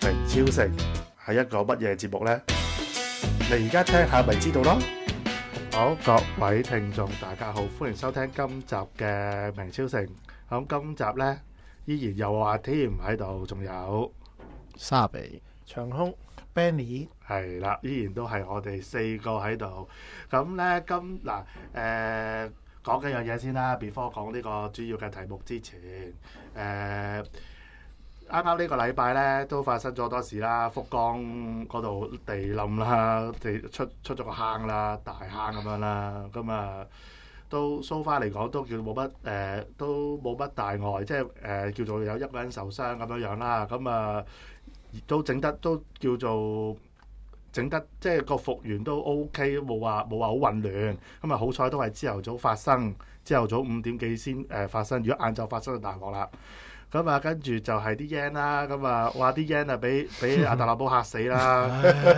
明超城係一個乜嘢節目呢？你而家聽下咪知道咯。好，各位聽眾大家好，歡迎收聽今集嘅明超城。咁今集呢，依然有阿 Tim 喺度，仲有沙比、 長空、 Benny， 係啦，依然都係我哋四個喺度。咁呢，講幾樣嘢先啦。before 講呢個主要嘅題目之前，啱啱呢個禮拜咧都發生咗好多事啦，福岡嗰度地冧啦，地出咗個坑啦，大坑咁樣啦，咁啊都so far嚟講都叫冇乜都冇乜大礙，即係叫做有一個人受傷咁樣樣啦，咁啊都整得都叫做整得即係個復原都 OK，冇話好混亂，咁啊好彩都係朝頭早發生，朝頭早5點幾先發生，如果晏晝發生就大鑊啦。咁啊，跟住就係啲 yen 啦，咁啊，哇！啲 yen 啊，俾阿特朗普嚇死啦！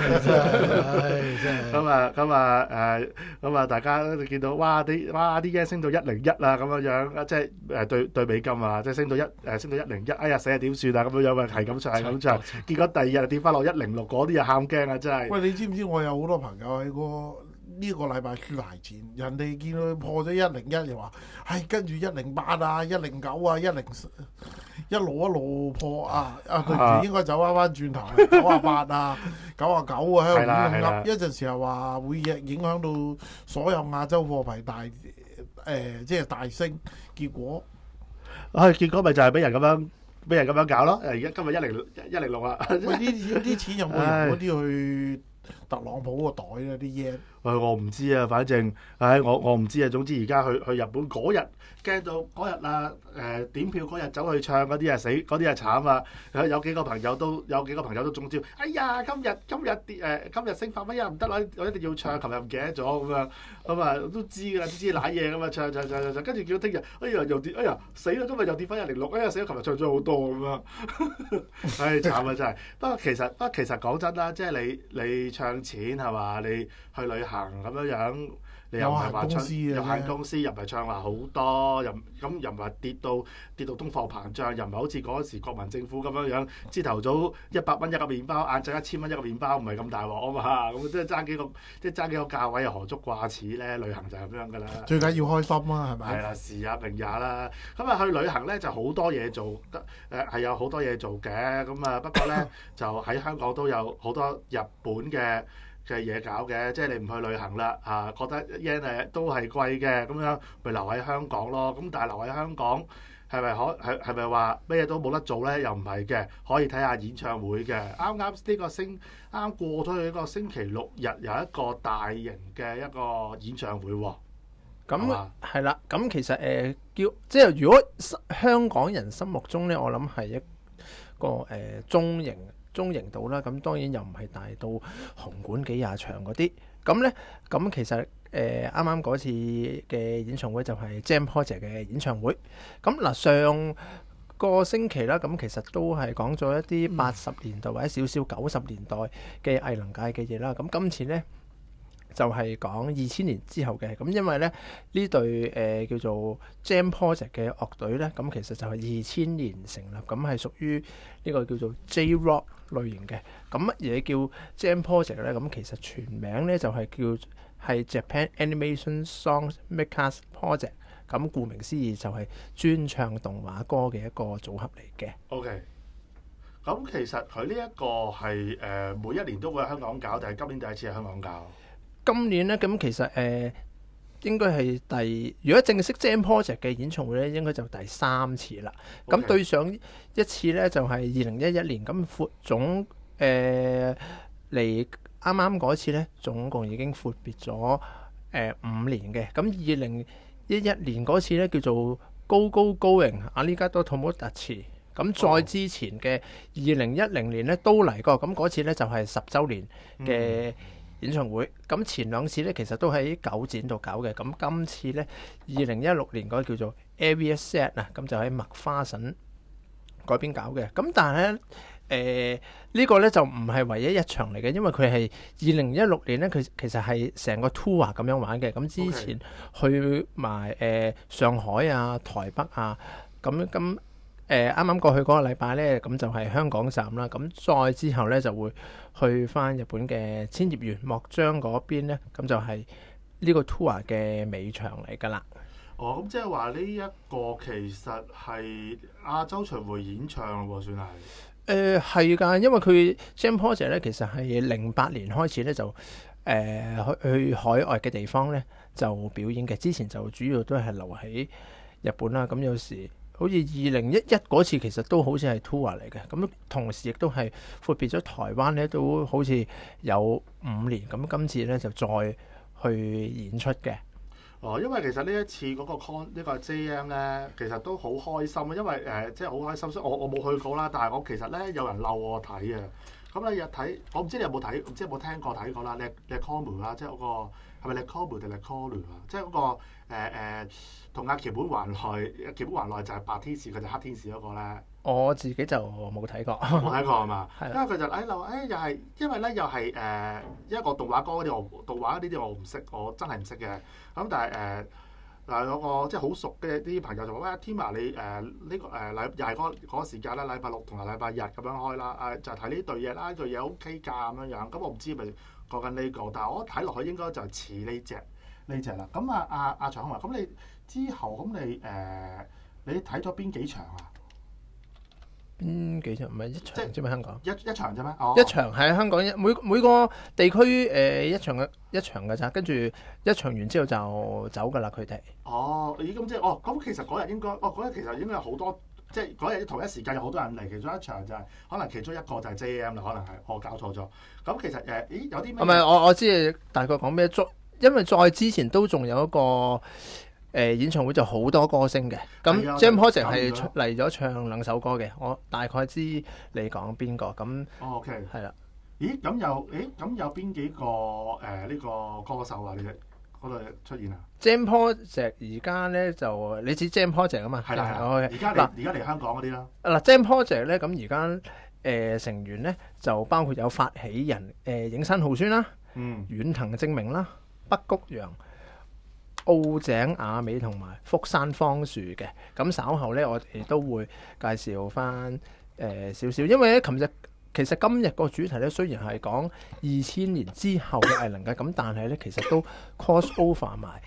咁啊，大家都見到哇啲 yen 升到101啦，咁樣樣，即係對美金啊，即係升到101，哎呀死啊點算啊咁樣樣啊，係咁唱，結果第二日跌翻落106，嗰啲又喊驚啊真係。 喂，你知唔知我有好多朋友喺呢個禮拜輸大錢，人哋見到佢破咗101，又話係跟住108啊、109啊、110一路破啊！對唔住，應該走翻轉頭98啊、99啊，喺度亂噏。一陣時候話會影響到所有亞洲貨幣即係大升，結果咪就係俾人咁樣搞咯。而家今日106啦。 喂，呢啲錢有冇用嗰啲去特朗普個袋咧？啲 yen？ 我唔知啊，反正我唔知啊。總之而家去日本嗰日驚到嗰日啊，點票嗰日走去唱嗰啲啊死，嗰啲啊慘啊！有幾個朋友都中招。哎呀，今日升8蚊唔得啦，我一定要唱。琴日唔記得咗咁啊都知㗎啦，知瀨嘢㗎嘛，唱，跟住叫聽日，哎呀又跌，哎呀死啦！今日又跌翻106，哎呀死啦！琴日唱咗好多咁樣，唉慘啊真係。不過其實講真啦，即係你唱錢係嘛，你去旅行咁樣，你又唔係話有限公司，又唔係唱話好多，又唔係跌到通貨膨脹，又唔係好似嗰時國民政府咁樣，朝頭早100蚊一個麵包，晏晝1000蚊一個麵包，唔係咁大鑊啊嘛，咁即係爭幾個價位又何足掛齒咧？旅行就係咁樣噶啦， 最緊要開心啦，係咪？ 係啦，時也命也啦。咁啊去旅行咧就好多嘢做，係有好多嘢做嘅。咁啊不過咧就喺香港都有好多日本嘅嘢搞嘅，即係你唔去旅行啦，覺得 yen 都係貴嘅，咁樣咪留喺香港咯。咁但係留喺香港係咪話咩都冇得做咧？又唔係嘅，可以睇下演唱會嘅。啱過咗去一個星期六日有一個大型嘅一個演唱會喎。 咁係啦，咁其實即係如果香港人心目中咧，我諗係一個中型度啦，咁當然又唔係大到紅館幾廿場嗰啲。咁咧，咁其實啱啱嗰次嘅演唱會就係 Jam Project 嘅演唱會。咁嗱，上個星期啦，咁其實都係講咗一啲80年代或者少少90年代嘅藝能界嘅嘢啦。咁今次咧就係講2000年之後嘅。咁因為咧呢隊叫做 Jam Project 嘅樂隊咧，咁其實就係2000年成立，咁係屬於呢個叫做 J-Rock 類型嘅。咁乜嘢叫 Jam Project 咧？咁其實全名咧就係係 Japan Animation Song Makers Project。咁顧名思義就係專唱動畫歌嘅一個組合嚟嘅。 OK。咁其實佢呢一個係每一年都會喺香港搞，定係今年第一次喺香港搞？ 今年咧，咁其實應該係如果正式 Jam Project 嘅演唱會咧，應該就第3次啦。咁 Okay. 對上一次咧就係2011年，咁總嚟啱啱嗰次咧，總共已經闊別咗5年嘅。咁2011年嗰次咧叫做 Go Go Going Arigato Tomodachi。咁再之前嘅2010年咧都嚟過，咁嗰次咧就係10週年嘅演唱會。咁前兩次咧其實都喺九展度搞嘅。咁今次咧2016年嗰個叫做 AVSZ 啊，咁就喺麥花臣嗰邊搞嘅。咁但係咧呢個咧就唔係唯一一場嚟嘅，因為佢係2016年咧，佢其實係成個 tour 咁樣玩嘅。咁之前去埋上海啊、台北啊，咁啱啱過去嗰個禮拜咧，咁就係香港站啦。咁再之後咧就會去翻日本嘅千葉縣幕張嗰邊咧，咁就係呢個 tour 嘅尾場嚟㗎啦。 哦，咁即係話呢一個其實係亞洲巡迴演唱喎，算係。 係㗎，因為佢 Jam Project 咧，其實係08年開始咧就去海外嘅地方咧就表演嘅。之前就主要都係留喺日本啦。咁有時好似2011嗰次其實都好似係 tour 嚟嘅。咁同時亦都係闊別咗台灣咧，都好似有5年。咁今次咧就再去演出嘅。 哦，因為其實呢一次嗰個 呢個 JM 咧，其實都好開心啊！因為即係好開心，所以我冇去過啦，但係我其實咧有人嬲我睇啊。咁咧日睇，我唔知你有冇睇，唔知有冇聽過睇過啦。你 Comu 啦，即係嗰個係咪你 Comu 定你 Comu 啊？即係嗰個同阿橋本環奈，橋本環奈就係白天使，佢就黑天使嗰個咧。 我自己就冇睇過， 冇睇過係嘛？ 係因為佢就又係，因為咧又係一個動畫歌嗰啲，動畫呢啲我唔識，我真係唔識嘅。咁但係嗱有個即係好熟嘅啲朋友就話：喂，Tima 你呢個禮又係嗰個時間啦，禮拜六同埋禮拜日咁樣開啦。就係睇呢對嘢啦，呢對嘢 OK 㗎咁樣樣。咁我唔知咪講緊呢個，但係我睇落去應該就係似呢隻啦。咁阿長宏，咁你之後咁你睇咗邊幾場啊？ 邊幾場唔係一場啫嘛？香港一場啫咩？ 一場係香港每個地區一場嘅咋，跟住一場完之後就走㗎啦，佢哋。 哦，咦咁即係咁其實嗰日應該嗰日其實應該有好多，即係嗰日同一時間有好多人嚟，其中一場就係可能其中一個就係 JM 啦，可能係我搞錯咗。咁其實咦有啲咩？ 唔係我知你大概講咩？因為再之前都仲有一個。演唱會就好多歌星嘅，咁 Jam Project 係嚟咗唱2首歌嘅，我大概知你講邊個咁。 OK， 係啦。 咦咁有邊幾個呢個歌手啊？你哋嗰度出現啊 ？Jam Project 而家咧就你知 Jam Project 啊嘛？ 係啦。而家嚟香港嗰啲啦。 嗱 Jam Project 咧咁而家成員咧就包括有發起人影山浩宣啦，遠藤正明啦，北谷陽。澳井雅美同埋福山芳樹嘅，咁稍後咧我哋都會介紹翻少少，因為咧其實今日個主題咧雖然係講2000年之後嘅藝能界，咁但係咧其實都 cross over 埋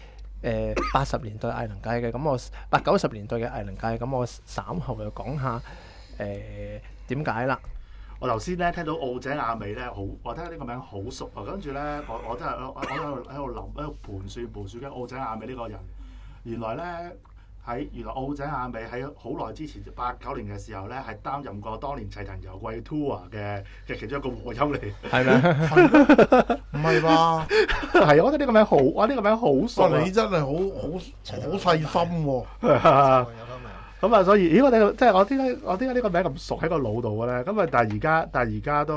80年代藝能界嘅，咁我80-90年代嘅藝能界，咁我稍後就講下點解啦。 我頭先咧聽到澳井雅美咧，我聽呢個名好熟啊！跟住咧，我真係我喺度諗，喺度盤算嘅澳井雅美呢個人，原來澳井雅美喺好耐之前89年嘅時候咧，係擔任過當年齊藤遊季 tour 嘅其中一個和音嚟， 係咪？ 唔係吧？ 係我覺得呢個名好，呢個名好熟啊！ 你真係好細心喎。 咁啊，所以我哋即係我點解呢個名咁熟喺個腦度嘅咧？咁啊，但係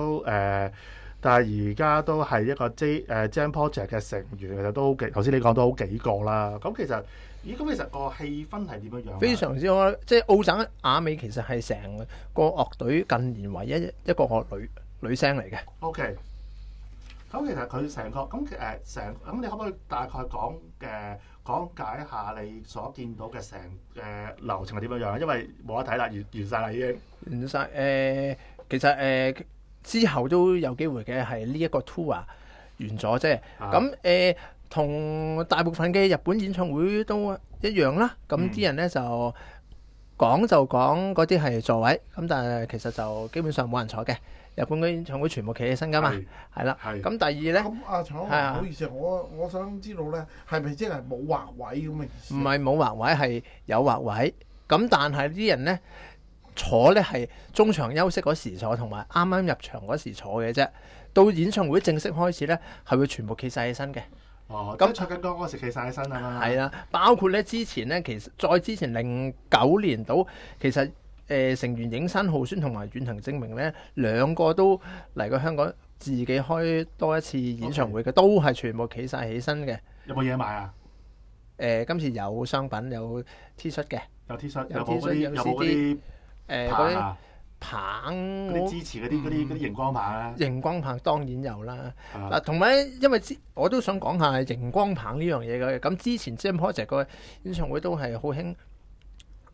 而家都係一個Jam Project 嘅成員，其實都頭先你講到好幾個啦。咁其實個氣氛係點樣樣？ 非常之好，即係澳井雅美其實係成個樂隊近年唯一一個女聲嚟嘅。 OK，咁其實佢成個咁你可唔可以大概講解下你所見到嘅成流程係點樣樣？因為冇得睇啦，完晒啦已經。 完晒其實之後都有機會嘅，係呢一個 tour 完咗啫。咁同大部分嘅日本演唱會都一樣啦。咁啲人咧就講嗰啲係座位，咁但係其實就基本上冇人坐嘅。日本嘅演唱會全部企起身噶嘛，係啦。咁第二咧， 咁阿長，唔好意思，我想知道咧，係咪即係冇劃位咁嘅意思？ 唔係冇劃位，係有劃位。咁但係啲人咧坐咧係中場休息嗰時坐，同埋啱啱入場嗰時坐嘅啫。到演唱會正式開始咧，係會全部企晒起身嘅。 哦，咁唱緊歌嗰時企晒起身啊嘛。係啦，包括咧之前咧，其實再之前09年到，其實。成員影山浩宣同埋遠藤正明咧，兩個都嚟過香港，自己開多一次演唱會嘅，都係全部企晒起身嘅。 有冇嘢買啊？ 今次有商品，有 T 恤嘅， 有 T 恤， 有 T 恤，有嗰啲嗰啲棒， 嗰啲支持嗰啲熒光棒啊！ 熒光棒當然有啦。嗱，同埋因為我都想講下熒光棒呢樣嘢嘅。咁之前 Jam Project 個演唱會都係好興。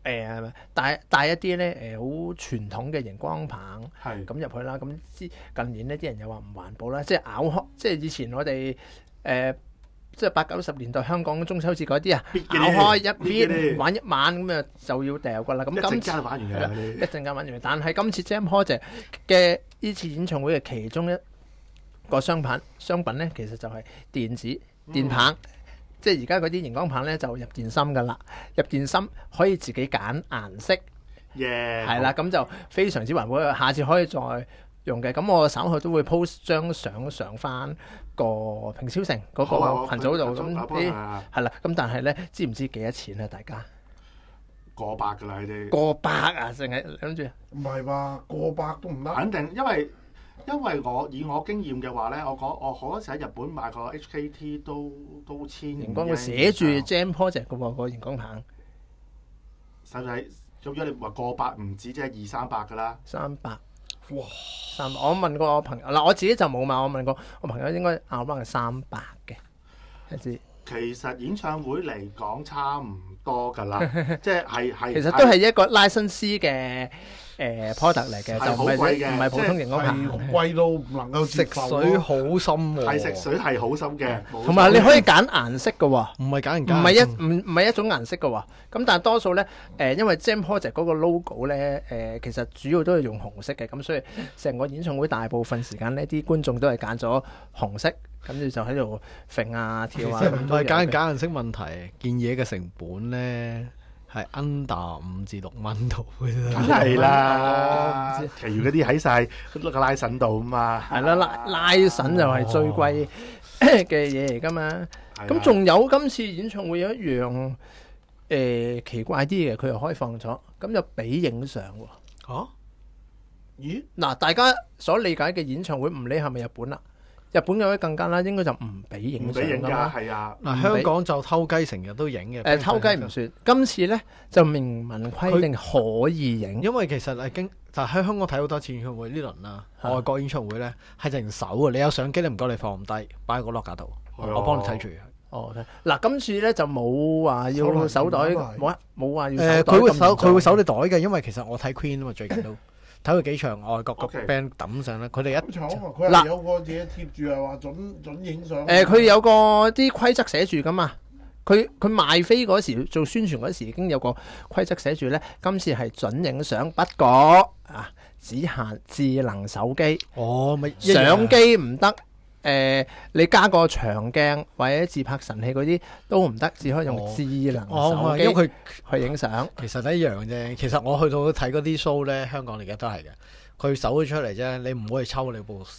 帶一啲咧好傳統嘅熒光棒係咁入去啦。咁近年呢啲人又話唔環保啦，即係咬開，即係以前我哋即係80-90年代香港中秋節嗰啲啊，咬開一邊玩一晚咁啊就要掉噶啦。咁今次一陣間玩完㗎啦， 一陣間玩完，但係今次 Jam Project 嘅呢次演唱會嘅其中一個商品咧，其實就係電子電棒。即係而家嗰啲熒光棒咧就入電芯噶啦，入電芯可以自己揀顏色，係啦，咁就非常之環保，下次可以再用嘅。咁我稍後都會 post 張相上翻個平超城嗰個群組度，咁係啦。咁但係咧，知唔知幾多錢啊？大家過百㗎啦，你哋過百啊，淨係諗住唔係吧？過百都唔得。 肯定，因為以我經驗嘅話咧，我嗰時喺日本買個 HKT 都千熒光，佢寫住 Jam Project 嘅喎，個熒光棒。 使唔使？咁如果你話過百唔止，即係200-300㗎啦。 300，哇！300，我問過我朋友嗱，我自己就冇買，我問過我朋友應該啱啱係300嘅，一支。 其實演唱會嚟講差唔多㗎啦，即係其實都係一個拉新師嘅product 嚟嘅，就唔係普通熒光棒， 貴到唔能夠接受。 食水好深喎， 係食水係好深嘅， 同埋你可以揀顏色嘅喎， 唔係揀唔係一種顏色嘅喎。咁但係多數咧因為 Jam Project 嗰個 logo 咧其實主要都係用紅色嘅，咁所以成個演唱會大部分時間呢啲觀眾都係揀咗紅色。跟住就喺度揈啊跳啊， 唔係揀顏色問題，件嘢嘅成本咧係 under 5至6蚊度嘅啫。 梗係啦，其餘嗰啲喺晒個拉繩度啊嘛。 係啦，拉繩就係最貴嘅嘢嚟㗎嘛。咁仲有今次演唱會有一樣奇怪啲嘅，佢又開放咗，咁就俾影相喎。 嚇？ 咦？嗱，大家所理解嘅演唱會唔理係咪日本啦？日本嘅話更加啦，應該就唔俾影相㗎嘛。 係啊， 嗱香港就偷雞成日都影嘅。 偷雞唔算，今次咧就明文規定可以影。 因為其實就喺香港睇好多次演唱會呢輪啦，外國演唱會咧係淨手啊！你有相機，你唔該你放低，擺喺個 lock 架度，我幫你睇住。 哦，嗱，今次咧就冇話要手袋，冇話要手袋。 佢會手你袋嘅，因為其實我睇 Queen 啊嘛，最近都。睇佢幾場外國個 band 揼上咧，佢哋佢係有個嘢貼住係話準影相。 佢有個啲規則寫住噶嘛，佢賣飛嗰時做宣傳嗰時已經有個規則寫住咧，今次係準影相，不過只限智能手機。相機唔得。你加個長鏡或者自拍神器嗰啲都唔得，只可以用智能手機去影相。 其實一樣啫。其實我去到睇嗰啲 show 咧，香港而家都係嘅。佢搜咗出嚟啫，你唔可以抽你部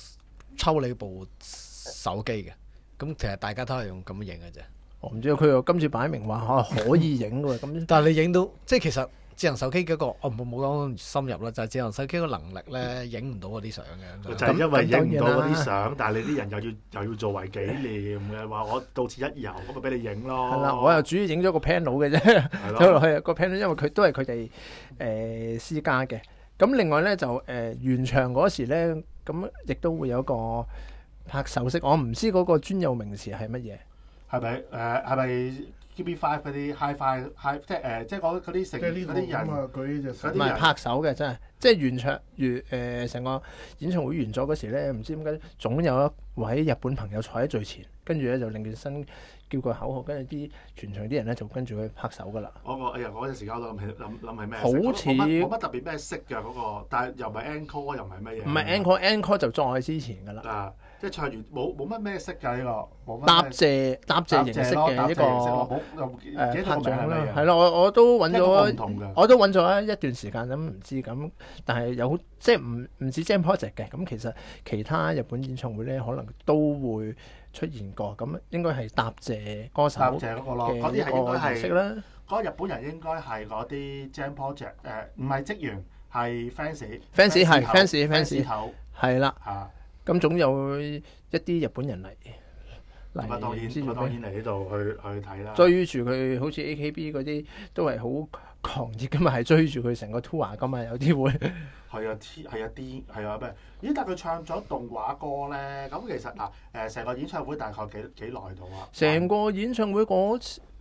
手機嘅。咁其實大家都係用咁樣影嘅啫。 我唔知佢又今次擺明話可以影嘅喎。咁但係你影到即係其實。智能手機嗰個，我冇講深入啦，就係智能手機個能力咧，影唔到嗰啲相嘅。 就係因為影唔到嗰啲相，但係你啲人又要做為紀念嘅話，我到此一遊咁咪俾你影咯。 係啦，我又主要影咗個 panel 嘅啫，走落去個 panel，因為佢都係佢哋私家嘅。咁另外咧就完場嗰時咧，咁亦都會有個拍手式，我唔知嗰個專有名詞係乜嘢。 係咪係咪？GB5 嗰啲 HiFi 即係嗰啲成嗰啲人唔係拍手嘅，真係即係完場成個演唱會完咗嗰時咧，唔知點解總有一位日本朋友坐喺最前，跟住咧就擰轉身叫個口號，跟住啲全場啲人咧就跟住佢拍手噶啦。 嗰陣時我都諗起咩？ 好似冇乜特別咩色嘅嗰個，但係又唔係 encore 又唔係乜嘢。 唔係 encore 就再之前噶啦。 即係唱完冇乜咩色㗎呢個，冇乜答謝形式嘅一個拍掌啦，係咯，我都揾咗一段時間咁唔知咁，但係有即係唔止 Jam Project 嘅，咁其實其他日本演唱會咧可能都會出現過，咁應該係答謝歌手嘅嗰個咯，嗰啲係應該係啦。 嗰個日本人應該係嗰啲 Jam Project 唔係職員係 fans 頭係啦。咁總有一啲日本人嚟， 當然嚟呢度去睇啦。 追住佢，好似 AKB 嗰啲都係好狂熱㗎嘛，係追住佢成個 tour 㗎嘛，有啲會係啊咩？咦？但佢唱咗動畫歌咧，咁其實成個演唱會大概幾耐到啊？ 成個演唱會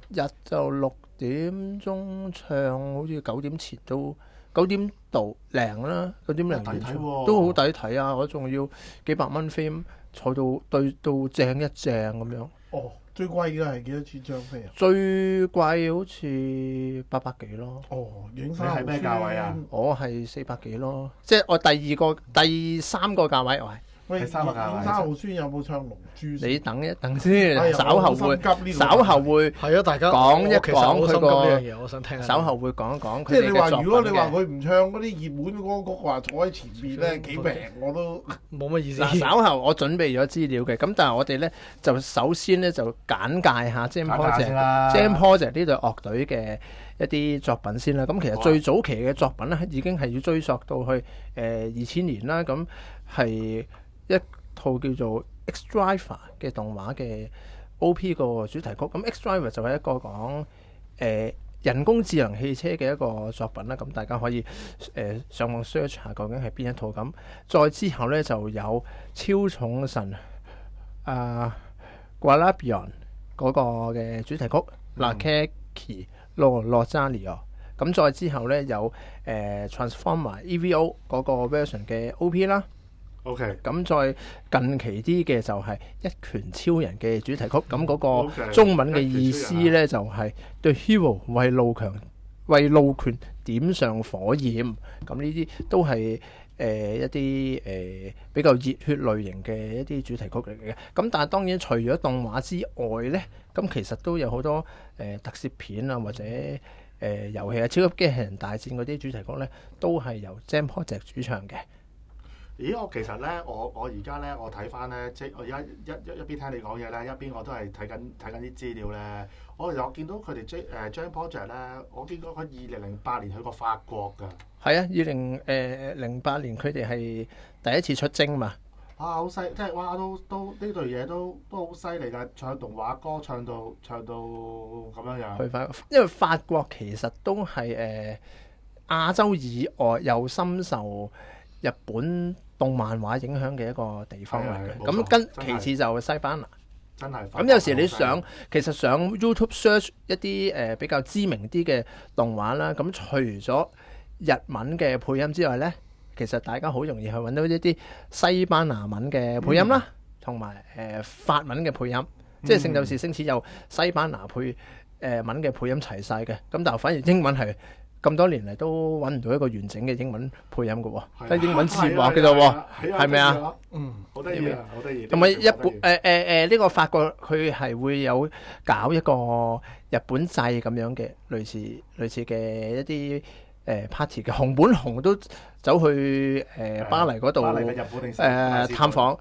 日就6點鐘唱，好似9點前都9點到零啦，9點零完唱都好抵睇啊！我仲要幾百蚊飛坐到對到正一正咁樣。 哦，最貴嘅係幾多錢張飛啊？ 最貴好似800幾咯。 哦，影你山係咩價位啊？ 我係400幾咯，即係我第三個價位我係。 喂， 第三個價位影山豪孫有冇唱龍珠？ 你等一等先， 哎呀稍後會我好心急呢個稍後會係啊，大家講一我其實好講佢心急呢個樣嘢，我想聽下。 稍後會講一講佢即係你話， 哋嘅作如果你話品嘅。 佢唔唱嗰啲熱門歌曲，話坐喺前面咧幾平我都冇乜意思。 嗱，稍後我準備咗資料嘅，咁但係我哋咧就首先咧就簡介下 Jam 簡介先 Project 啦 Jam Project 呢隊樂隊嘅一啲作品先啦。咁其實最早期嘅作品咧已經係要追溯到去2000年啦。咁係一套叫做 X Driver 嘅動畫嘅 OP 個主題曲。咁 X Driver 就係一個講人工智能汽車嘅一個作品啦。咁大家可以上網 search 下究竟係邊一套。咁再之後咧就有超重神Gualabion 嗰個嘅主題曲 La Keki Lo Rosario。咁再之後咧有Transformer EVO 嗰個 version 嘅 OP 啦。 OK， 咁再近期啲嘅就係一拳超人嘅主題曲。咁嗰個 OK， 中文嘅意思咧就係 The Hero 為路權點上火焰。咁呢啲都係一啲比較熱血類型嘅一啲主題曲嚟嘅。咁但係當然除咗動畫之外咧，咁其實都有好多特攝片啊，或者遊戲啊，超級機器人大戰嗰啲主題曲咧，都係由 Jam Project 主唱嘅。 咦，我其實咧，我而家咧，我睇翻咧，即係我而家一邊聽你講嘢咧，一邊我都係睇緊啲資料咧。我見到佢哋Jam Project 咧，我見過佢2008年去過法國㗎。 係啊，2008年佢哋係第一次出征嘛。 啊，好犀！即係哇，都呢隊嘢都好犀利㗎，唱動畫歌唱到咁樣樣。 去法，因為法國其實都係亞洲以外又深受日本動漫畫影響嘅一個地方嚟嘅。咁跟其次就西班牙。 真係。 咁有時你其實上 YouTube search 一啲比較知名啲嘅動畫啦，咁除咗日文嘅配音之外咧，其實大家好容易去揾到一啲西班牙文嘅配音啦，同埋法文嘅配音，即係聖鬥士星矢有西班牙文嘅配音齊晒嘅。咁但係反而英文係咁多年嚟都揾唔到一個完整嘅英文配音嘅喎，得英文字幕嘅啫喎，係咪啊？ 好得意啊，好得意。 同埋日本呢個法國佢係會有搞一個日本祭咁樣嘅類似嘅一啲party 嘅。熊本熊都走去巴黎嗰度探訪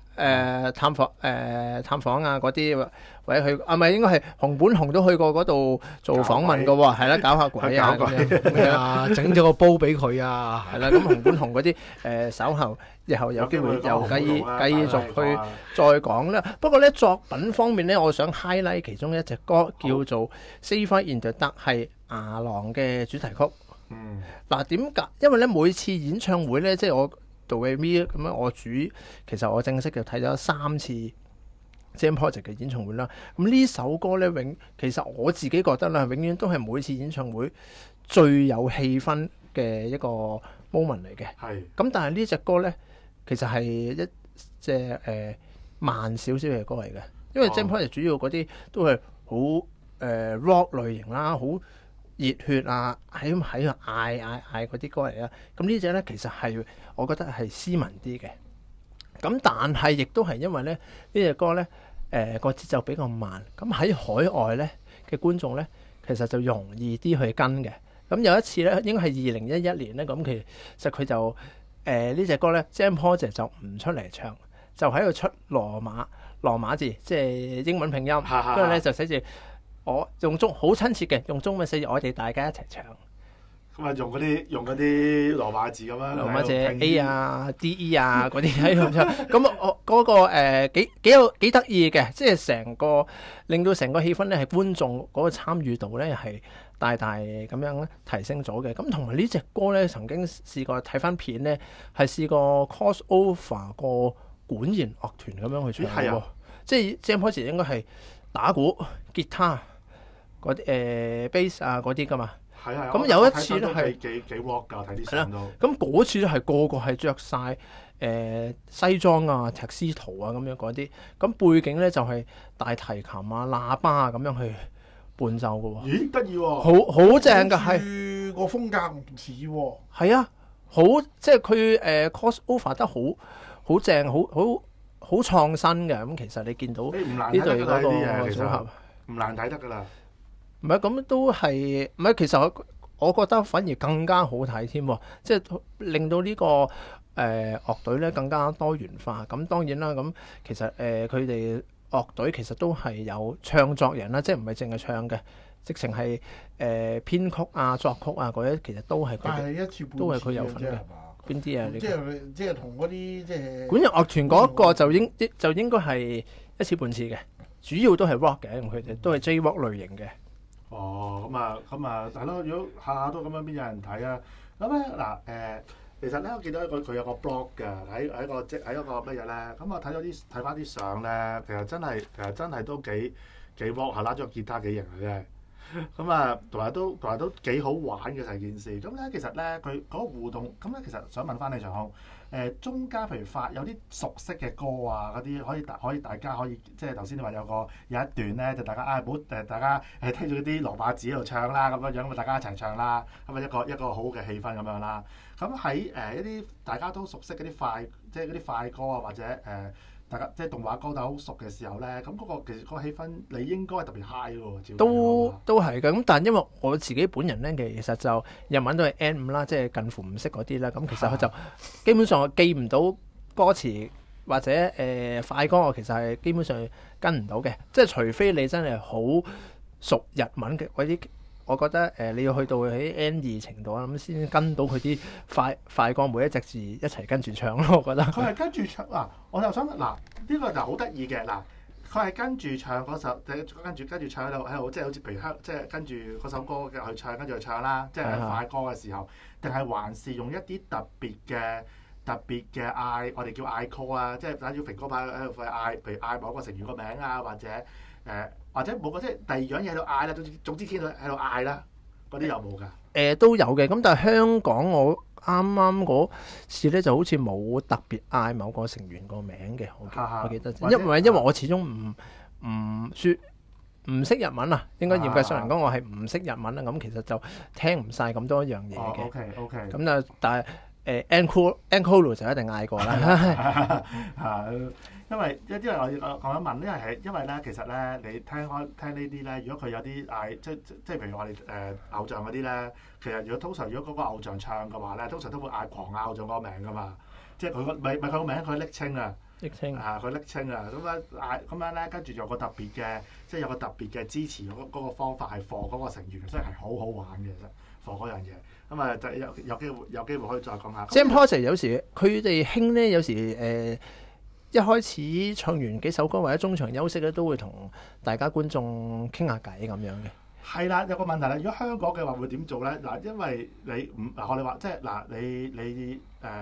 啊嗰啲，或者去咪應該係熊本熊都去過嗰度做訪問嘅喎，係啦，搞下鬼啊咁樣啊，整咗個煲俾佢啊， 係啦。咁熊本熊嗰啲稍後日後有機會又繼續去再講啦。不過咧作品方面咧，我想 highlight 其中一隻歌叫做《Safer in the Dark》，係牙狼嘅主題曲。嗱點解？因為咧每次演唱會咧，即係我做嘅 V 咁樣，其實我正式就睇咗3次 Jam Project 嘅演唱會啦。咁呢首歌咧，其實我自己覺得啦，永遠都係每次演唱會最有氣氛嘅一個 moment 嚟嘅。係。咁但係呢隻歌咧，其實係一隻慢少少嘅歌嚟嘅，因為 Jam Project 主要嗰啲都係好rock 類型啦，好熱血啊，喺度嗌嗰啲歌嚟啦。咁呢隻咧其實係我覺得係斯文啲嘅。咁但係亦都係因為咧呢隻歌咧個節奏比較慢，咁喺海外咧嘅觀眾咧其實就容易啲去跟嘅。咁有一次咧應該係2011年咧，咁其實佢就呢隻歌咧 Jam Project 就唔出嚟唱，就喺度出羅馬字，即係英文拼音，跟住咧就寫住。我用好親切嘅，用中文寫住我哋大家一齊唱。 咁啊，用嗰啲羅馬字咁樣， 羅馬字 A 啊、D、E 啊嗰啲喺度唱。咁我嗰個幾得意嘅，即係令到成個氣氛咧係觀眾嗰個參與度咧係大咁樣提升咗嘅。咁同埋呢隻歌咧，曾經試過睇翻片咧，係試過 cross over 個管弦樂團咁樣去唱喎。即係 Jam Project 應該係打鼓、吉他。 嗰啲bass 啊嗰啲噶嘛。 係啊， 咁有一次咧係幾 rock 㗎，睇啲相都。 咁嗰次咧係個個係着晒西裝啊、踢斯圖啊咁樣嗰啲，咁背景咧就係大提琴啊、喇叭啊咁樣去伴奏嘅喎。 咦，得意喎！ 好正㗎，係住個風格唔似喎。 係啊，好即係佢cross over 得好正，好創新嘅。咁其實你見到呢隊嗰個組合唔難睇得㗎啦。 唔係咁都係，唔係其實我覺得反而更加好睇添喎，即係令到呢個樂隊咧更加多元化。咁當然啦，咁其實佢哋樂隊其實都係有唱作人啦，即係唔係淨係唱嘅，直情係編曲啊、作曲啊嗰啲，其實都係佢哋，都係佢有份嘅。邊啲啊？ 即係同嗰啲即係管弦樂團嗰個就應該係一次半次嘅，主要都係 rock 嘅，佢哋都係 J-rock 類型嘅。 哦，咁啊，係咯。如果下下都咁樣，邊有人睇啊？咁咧嗱，其實咧我見到佢有個 blog 嘅，喺一個乜嘢咧？咁我睇翻啲相咧，其實真係都幾 rock 下，拉咗個吉他幾型嘅啫。咁啊，同埋都幾好玩嘅成件事。咁咧，其實咧佢嗰個互動，咁咧其實想問翻你長空，中間譬如有啲熟悉嘅歌啊，嗰啲可以大家可以即係頭先你話有一段咧，就大家大家聽住啲羅馬子喺度唱啦，咁樣咁大家一齊唱啦，咁啊一個好嘅氣氛咁樣啦。咁喺一啲大家都熟悉嗰啲即係嗰啲快歌啊，或者大家即係動畫歌都好熟嘅時候咧，咁嗰個其實嗰個氣氛你應該係特別 high 喎。 都係嘅，咁但係因為我自己本人咧，其實就日文都係 N5 啦，即係近乎唔識嗰啲啦。咁其實佢就基本上我記唔到歌詞或者快歌，我其實係基本上跟唔到嘅。即係除非你真係好熟日文嘅嗰啲，我覺得你要去到喺 N2程度咁先跟到佢啲快歌每一隻字一齊跟住唱咯。我覺得佢係跟住唱嗱，我就想嗱呢個就好得意嘅嗱，佢係跟住唱嗰首，跟住唱喺度，即係好似譬如即係跟住嗰首歌嘅去唱，跟住去唱啦，即係喺快歌嘅時候，定係還是用一啲特別嘅嗌，我哋叫嗌 call 啊，即係打住蘋果牌喺度嗌，譬如嗌某個成員個名啊，或者冇個即係第二樣嘢喺度嗌啦，總之喺度嗌啦，嗰啲有冇㗎？ 都有嘅，咁但係香港我啱啱嗰次咧就好似冇特別嗌某個成員個名嘅，我記得，因為我始終唔識日文啊，應該嚴格上嚟講，我係唔識日文啊，咁其實就聽唔晒咁多樣嘢嘅。 OK。 咁啊，但係Encore 就一定嗌過啦。 因為我想問，因為咧，其實咧，你聽呢啲咧，如果佢有啲嗌，即係譬如我哋偶像嗰啲咧，其實通常如果嗰個偶像唱嘅話咧，通常都會嗌狂嗌偶像個名噶嘛，即係佢唔係佢個名，佢昵稱啊，佢昵稱啊，咁樣咧，跟住有個特別嘅，即係有個特別嘅支持嗰個方法係 for 嗰個成員，所以係好好玩嘅，其實 for 嗰樣嘢。咁啊，就有機會可以再講下。 Jam Project 有時佢哋興咧，有時一開始唱完幾首歌或者中場休息咧，都會同大家觀眾傾下偈咁樣嘅。係啦，有個問題啦，如果香港嘅話會點做咧？嗱，因為你唔學你話，即係嗱，你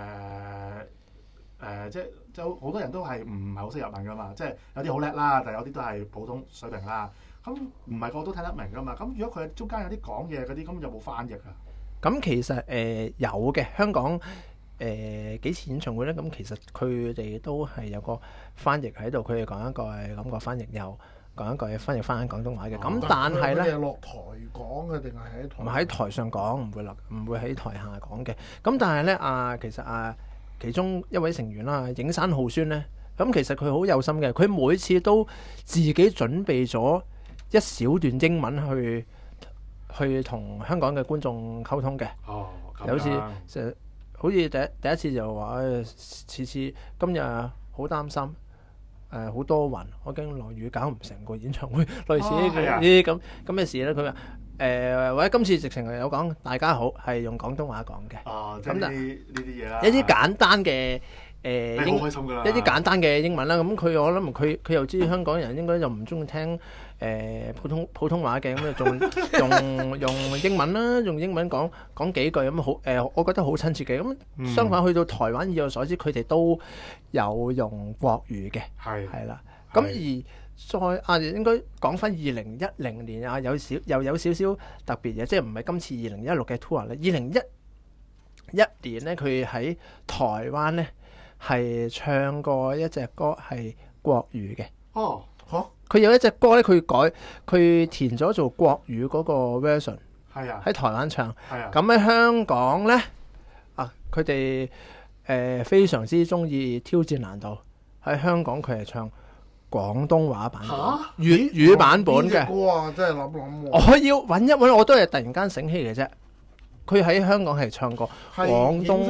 即係好多人都係唔係好識日文噶嘛，即係有啲好叻啦，但係有啲都係普通水平啦。咁唔係個個都聽得明噶嘛。咁如果佢中間有啲講嘢嗰啲，咁有冇翻譯啊？咁其實有嘅，香港幾次演唱會咧，咁其實佢哋都係有個翻譯喺度，佢哋講一句咁個翻譯又講一句翻譯翻廣東話嘅。咁但係咧， 落台講嘅定係喺台？ 唔喺台上講，唔會喺台下講嘅。咁但係咧其實其中一位成員啦，影山浩宣咧，咁其實佢好有心嘅，佢每次都自己準備咗一小段英文去同香港嘅觀眾溝通嘅。好似第一次就話次今日好擔心，好多雲，我驚落雨搞唔成個演唱會，類似呢啲咁嘅事咧。佢話或者今次直情係有講大家好，係用廣東話講嘅。 即係呢啲嘢啦， 一啲簡單嘅你好開心㗎啦， 一啲簡單嘅英文啦。咁我諗佢又知香港人應該就唔中意聽普通話嘅，咁就用英文啦，用英文講幾句咁好我覺得好親切嘅。咁相反去到台灣，以我所知佢哋都有用國語嘅，係啦。 咁而再應該講翻2010年啊，又有少少特別嘢，即係唔係今次2016嘅 tour 咧？2011年咧，佢喺台灣咧係唱過一隻歌係國語嘅。 哦，好， 佢有一隻歌咧，佢填咗做國語嗰個 version， 係啊， 喺台灣唱。 係啊， 咁喺香港咧，佢哋非常之中意挑戰難度。喺香港佢係唱廣東話版本、粵語版本嘅。 歌啊，真係諗喎。 我要揾一揾，我都係突然間醒起嘅啫。佢喺香港係唱過廣東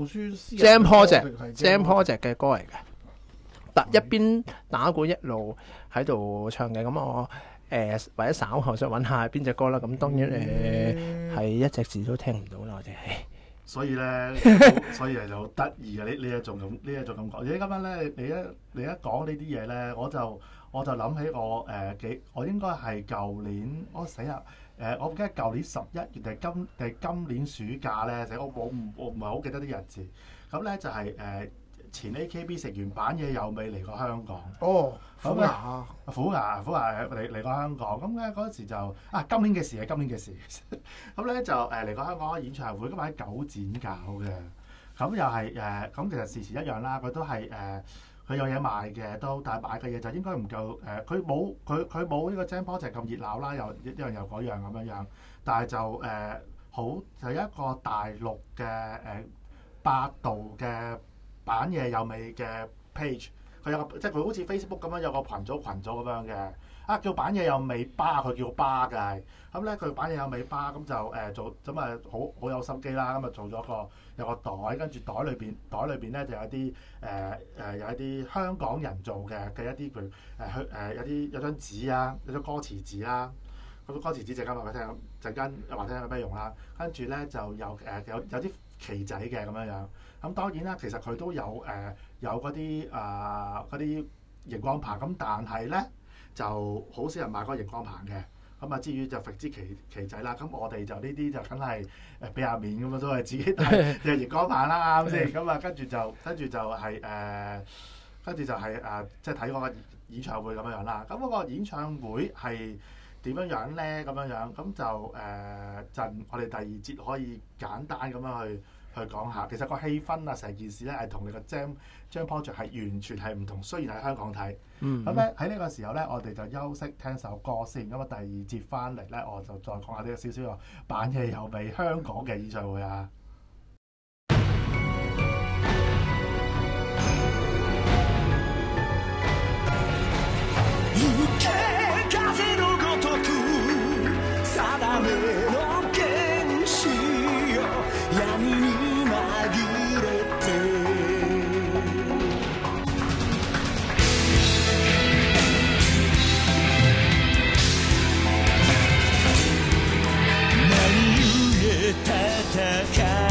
Jam Project 嘅歌嚟嘅，一邊打鼓一路喺度唱嘅。咁我或者稍後再揾下邊隻歌啦。咁當然係一隻字都聽唔到啦，我哋係。 所以咧，所以就好得意嘅呢一種咁感覺。而家今日咧，你一講呢啲嘢咧，我就諗起我應該係舊年，死啦！我唔記得舊年11月定係今年暑假咧，我唔係好記得啲日子。咁咧就係前 AKB 食完板嘢又未嚟過香港。 哦，虎牙嚟過香港。咁咧嗰時就今年嘅事係今年嘅事。咁咧就嚟過香港演唱會，今日喺九展搞嘅。咁又係咁其實事前一樣啦。佢都係佢有嘢賣嘅，但係買嘅嘢就應該唔夠佢冇呢個 Jam Project 咁熱鬧啦，又一樣又嗰樣咁樣。但係就就一個大陸嘅百度嘅板嘢有味嘅 page， 佢有個即係佢好似 Facebook 咁樣有個群組咁樣嘅，叫板嘢有味吧，佢叫吧嘅。咁咧佢板嘢有味吧，咁就做咁啊好有心機啦，咁啊做咗有個袋，跟住袋裏邊咧就有一啲香港人做嘅一啲佢有張紙啊，有張歌詞紙啦。嗰個歌詞紙陣間話俾你聽，陣間又話聽有咩用啦。跟住咧就有啲旗仔嘅咁樣。咁當然啦，其實佢都有嗰啲熒光棒，咁但係咧就好少人買嗰個熒光棒嘅。咁至於就揈支旗仔啦。咁我哋就呢啲就梗係俾下面咁啊，都係自己帶嘅熒光棒啦，啱先？咁跟住就係即係睇嗰個演唱會咁樣啦。咁嗰個演唱會係點樣樣咧？咁樣咁就我哋第二節可以簡單咁樣去講下。其實個氣氛啊，成件事咧係同你個 Jam Project 係完全係唔同。雖然喺香港睇，咁咧喺呢個時候咧，我哋就休息聽首歌先。咁第二節翻嚟咧，我就再講下呢個少少個板嘢有味香港嘅演唱會啊。 戦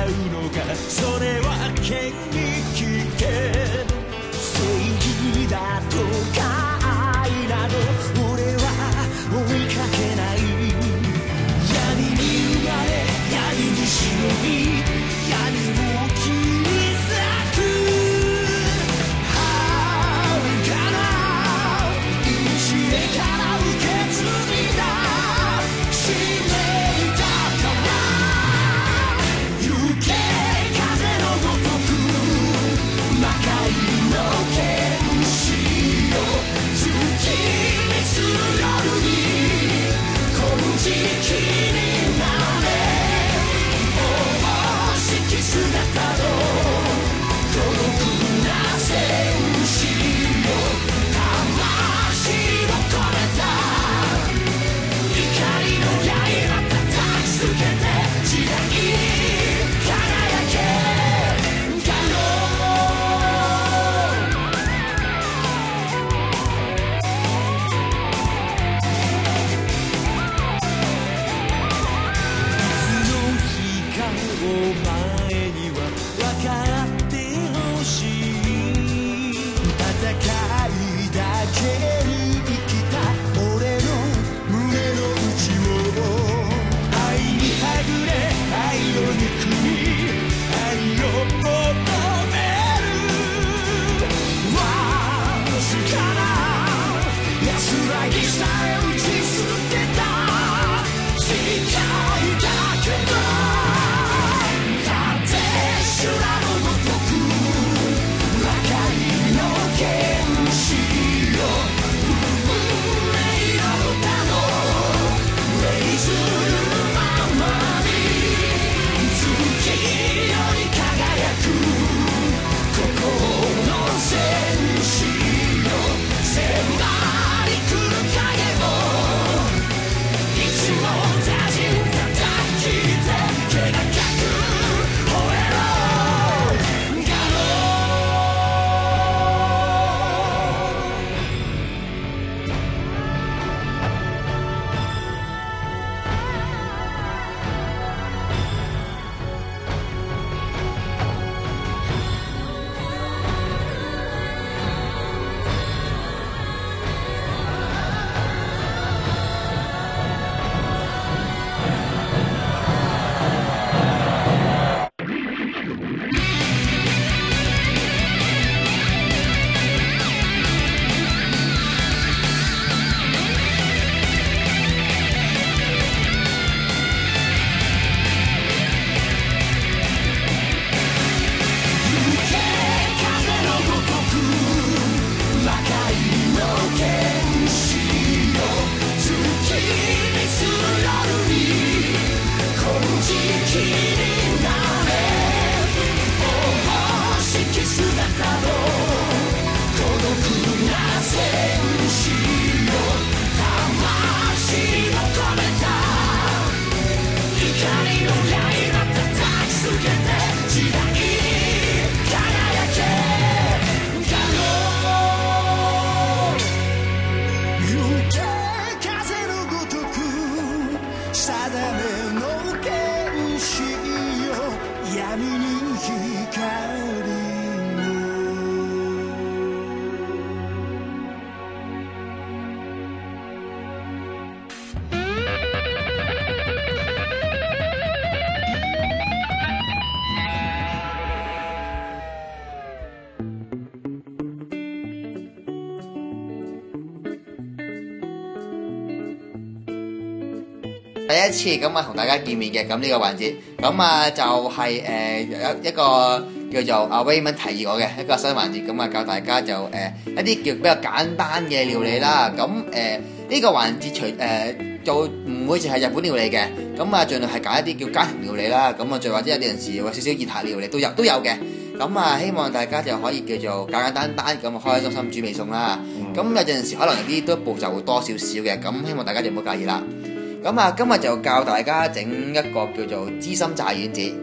第一次咁同大家見面嘅，咁呢個環節，咁就係有一個叫做阿 Raymond 提議我嘅一個新環節，咁教大家就一啲叫比較簡單嘅料理啦。咁呢個環節就唔會淨係日本料理嘅，咁盡量係揀一啲叫家庭料理啦。咁再或者有啲陣時有少少熱客料理都有嘅。咁希望大家就可以叫做簡簡單單咁開開心心煮味餸啦。咁有陣時可能有啲都步驟會多少少嘅，咁希望大家就唔好介意啦。咁今日就教大家整一個叫做芝心炸丸子。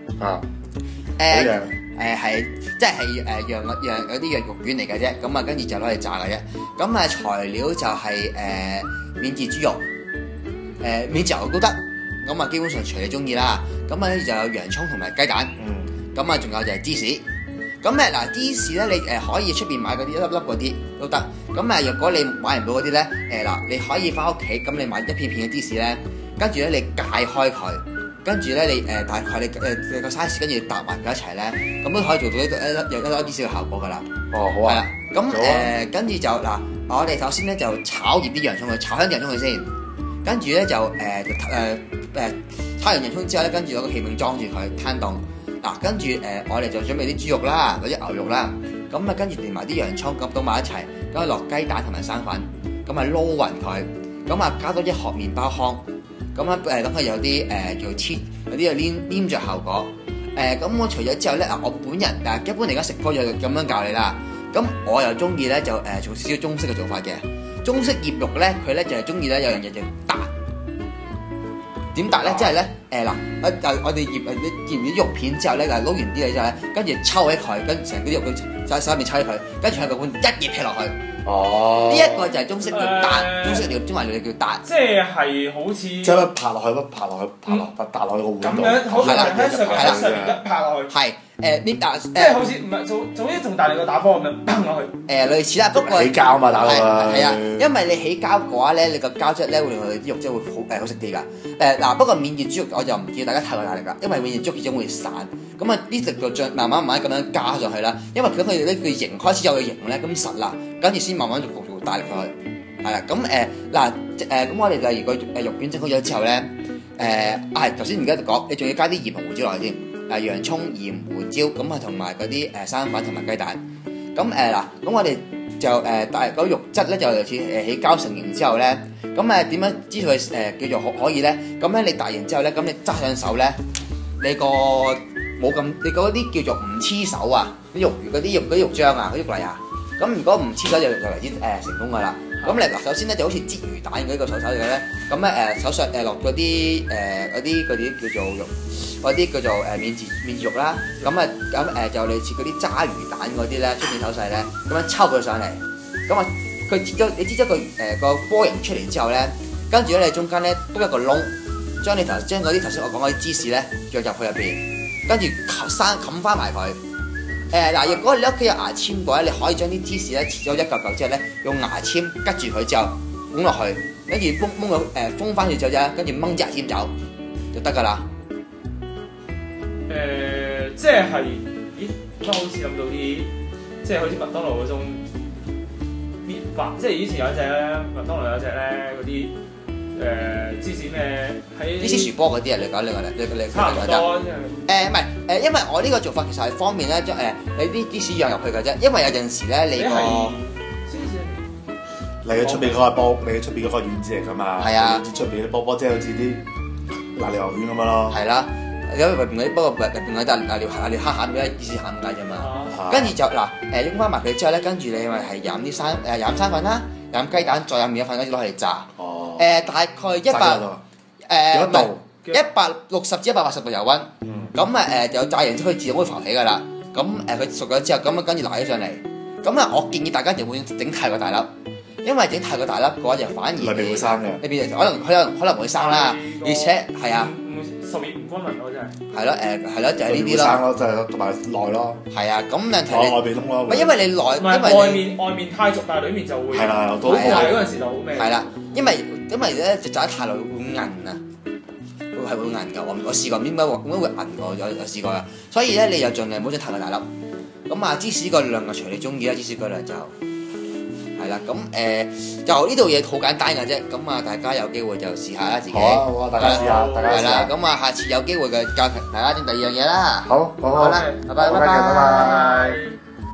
係即係羊有啲羊肉丸嚟嘅啫，咁跟住就攞嚟炸嘅啫。咁材料就係免治豬肉，免治牛肉都得。咁基本上隨你中意啦。咁就有洋葱同埋雞蛋。咁仲有就係芝士。咁芝士咧，你可以出邊買嗰啲一粒粒嗰啲都得。咁若果你買唔到嗰啲咧，你可以翻屋企，咁你買一片片嘅芝士咧，跟住咧你解開佢。跟住咧，你大概你個 size， 跟住搭埋佢一齊咧，咁都可以做到一粒芝士嘅效果噶啦。 好啊。 係啦，咁跟住就我哋首先咧就炒熱啲洋葱佢，炒香啲洋葱佢先。跟住咧就炒完洋葱之後咧，跟住攞個器皿裝住佢攤凍。跟住我哋就準備啲豬肉啦，或者牛肉啦。咁跟住連埋啲洋葱咁倒埋一齊，咁落雞蛋同埋生粉，咁撈勻佢。咁加多一盒麵包糠。咁等佢有啲叫黐，有啲黏着效果。咁我除咗之後咧，我本人一般嚟講食開就咁樣教你啦。咁我又中意咧就做少少中式嘅做法嘅。中式醃肉咧，佢咧就係中意咧有樣嘢就撻。點撻咧？即係咧我哋醃完啲肉片之後咧，撈完啲嘢之後咧，跟住抽起佢，跟住成啲肉佢手面抽起佢，跟住喺個碗一嘢劈落去。呢一個就係中式叫撻，中式中華料理叫撻。 即係好似即係拍落去個碗度。 咁樣好似喺上面一拍落去。 係即係好似唔係總之仲大力過打波咁樣掟落去。 類似啦，不過起膠嘛打落去。 係啊，因為你起膠嘅話咧，你個膠質咧會令佢啲肉質會好食啲㗎。不過免治豬肉我就唔建議大家太過大力㗎，因為免治豬肉始終會散。咁呢力度再慢慢咁樣加上去啦，因為佢呢個型開始有個型咧，咁實啦，跟住先慢慢逐步大力落去。係啦，咁我哋例如個肉片整好咗之後咧，頭先而家講，你仲要加啲鹽同胡椒落去先。洋葱、鹽、胡椒咁同埋嗰啲生粉同埋雞蛋。咁我哋就但係嗰肉質咧就類似起膠成型之後咧，咁點樣知道佢叫做可以咧？咁咧你打完之後咧，咁你揸上手咧，你個冇咁，你嗰啲叫做唔黐手啊，啲肉漿啊，嗰啲嚟啊。咁如果唔黐手就為之成功噶啦。咁首先咧就好似煎魚蛋嗰個手嘅咧，咁手上落嗰啲叫做肉。嗰啲叫做免治肉啦，咁就類似嗰啲炸魚蛋嗰啲咧，出面手勢咧，咁樣抽佢上嚟，咁佢你擠咗個波形出嚟之後咧，跟住咧你中間咧篤一個窿，將嗰啲頭先我講嗰啲芝士咧著入去入邊，跟住冚翻埋佢。如果你屋企有牙籤嘅話，你可以將啲芝士咧切咗一嚿嚿之後咧，用牙籤吉住佢之後拱落去，跟住封翻住之後啫，跟住掹隻牙籤走就得㗎啦。 即係好似諗到啲，即係好似麥當勞嗰種搣法，即係以前有一隻咧，麥當勞有一隻咧嗰啲芝士咩喺芝士薯波嗰啲啊，你差唔多。 唔係因為我呢個做法其實係方便咧，將你啲芝士釀入去嘅啫，因為有陣時咧你嘅出邊嗰個波，你嘅出邊嗰個丸子嚟㗎嘛。 係啊， 出邊啲波波即係好似啲瀨尿牛丸咁樣咯。 係啦。因為入邊嗰啲，不過入邊嗰啲瀨尿蝦餡嘅芝士餡咁解啫嘛。跟住就拎翻埋佢之後咧，跟住你咪係飲生粉啦，飲雞蛋，再飲麵粉，跟住攞嚟炸。大概160至180度油溫。咁就炸完之後佢自動會浮起㗎啦。咁佢熟咗之後，咁跟住攞起上嚟。咁我建議大家就會整太過大粒，因為整太過大粒嘅話就反而裏邊會生嘅。 裏邊可能會生啦，而且係啊。 受熱唔均勻咯，真係。 係咯，就係呢啲咯。 生咯，就係同埋耐咯。 係啊，咁問題外邊燶咯。 唔係因為你外面太熟，但係裡面就會係啦， 好大嗰陣時就好咩？ 係啦，因為咧就炸得太耐會韌啊，會韌㗎。我試過點解會韌㗎？我試過啊。所以咧你又盡量唔好整太過大粒。咁芝士個量就隨你中意啦，芝士個量就。 係啦，咁就呢度嘢好簡單嘅啫，咁啊大家有機會就試下啦自己。 好啊，好啊，大家試下，大家試係啦， 下。 咁啊下次有機會嘅教大家整第二樣嘢啦。 好，好， 好啦，拜拜，拜好，拜拜。 拜。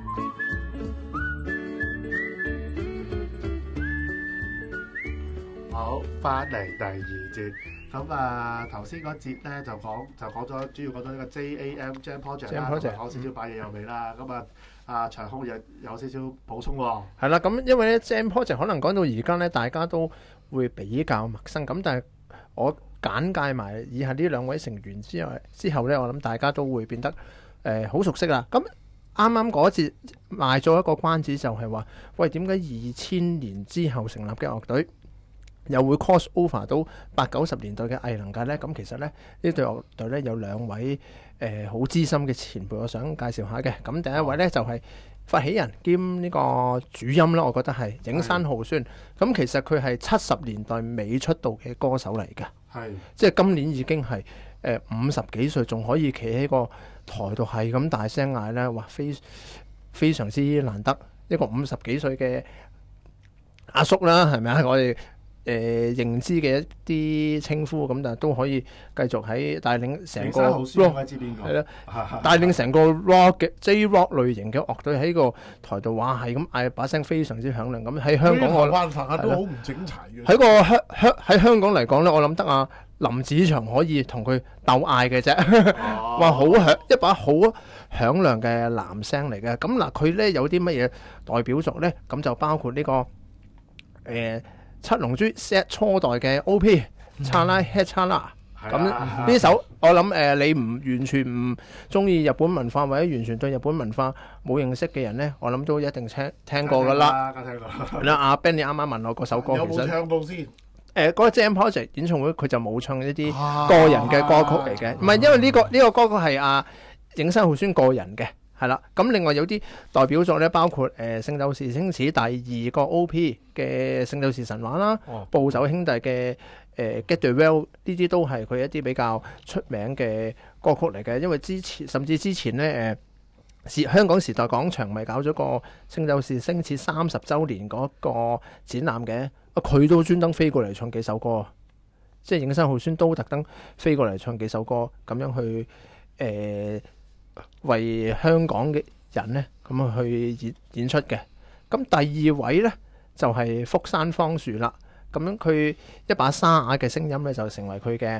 好，翻嚟第二節。咁啊，頭先嗰節咧就講咗，主要講咗呢個 JAM project 啦，同埋講少少把嘢有味啦。咁啊，阿長空有少少補充喎。 係啦，咁因為咧 JAM project 可能講到而家咧，大家都會比較陌生。咁但係我簡介埋以下呢兩位成員之後咧，我諗大家都會變得好熟悉啦。咁啱啱嗰節賣咗一個關子，就係話，喂，點解2000年之後成立嘅樂隊又會 cross over 到80-90年代嘅藝能界呢？咁其實咧呢隊樂隊咧有兩位好資深嘅前輩，我想介紹下嘅。咁第一位咧就係發起人兼呢個主音啦，我覺得係影山浩宣。咁其實佢係70年代尾出道嘅歌手嚟嘅， 係即係今年已經係50幾歲，仲可以企喺個台度係咁大聲嗌咧，哇！非常之難得，一個50幾歲嘅阿叔啦，係咪啊？我哋認知嘅一啲稱呼咁，但係都可以繼續喺帶領成個 rock 知邊個？ 係啦，帶領成個 rock 嘅 J-rock 類型嘅樂隊喺個台度，哇係咁嗌，把聲非常之響亮。咁喺香港我灣飯都好唔整齊嘅。 喺個喺香港嚟講咧，我諗得阿林子祥可以同佢鬥嗌嘅啫。哇，好響一把好響亮嘅男聲嚟嘅。咁嗱，佢咧有啲乜嘢代表作咧？咁就包括呢個七龍珠 set 初代嘅 OP 叉拉 head 叉拉，咁呢首我諗你唔完全唔中意日本文化，或者完全對日本文化冇認識嘅人咧，我諗都一定聽過噶啦。 聽過。 係啦，阿 Ben 你啱啱問我嗰首歌， 有其實冇唱到先？ 嗰個 Jam Project 演唱會佢就冇唱一啲個人嘅歌曲嚟嘅，唔係因為呢個歌曲係阿影山浩宣個人嘅。係啦，咁另外有啲代表作咧，包括《聖鬥士星矢》第2個 OP 嘅《聖鬥士神話》啦，暴走兄弟嘅Get the Well 呢啲都係佢一啲比較出名嘅歌曲嚟嘅。因為甚至之前咧香港時代廣場咪搞咗個《聖鬥士星矢》30週年嗰個展覽嘅，佢都專登飛過嚟唱幾首歌，即係影山浩宣都特登飛過嚟唱幾首歌，咁樣去為香港嘅人呢咁樣去演出嘅。咁第二位呢，就係福山芳樹啦。咁樣佢一把沙啞嘅聲音呢，就成為佢嘅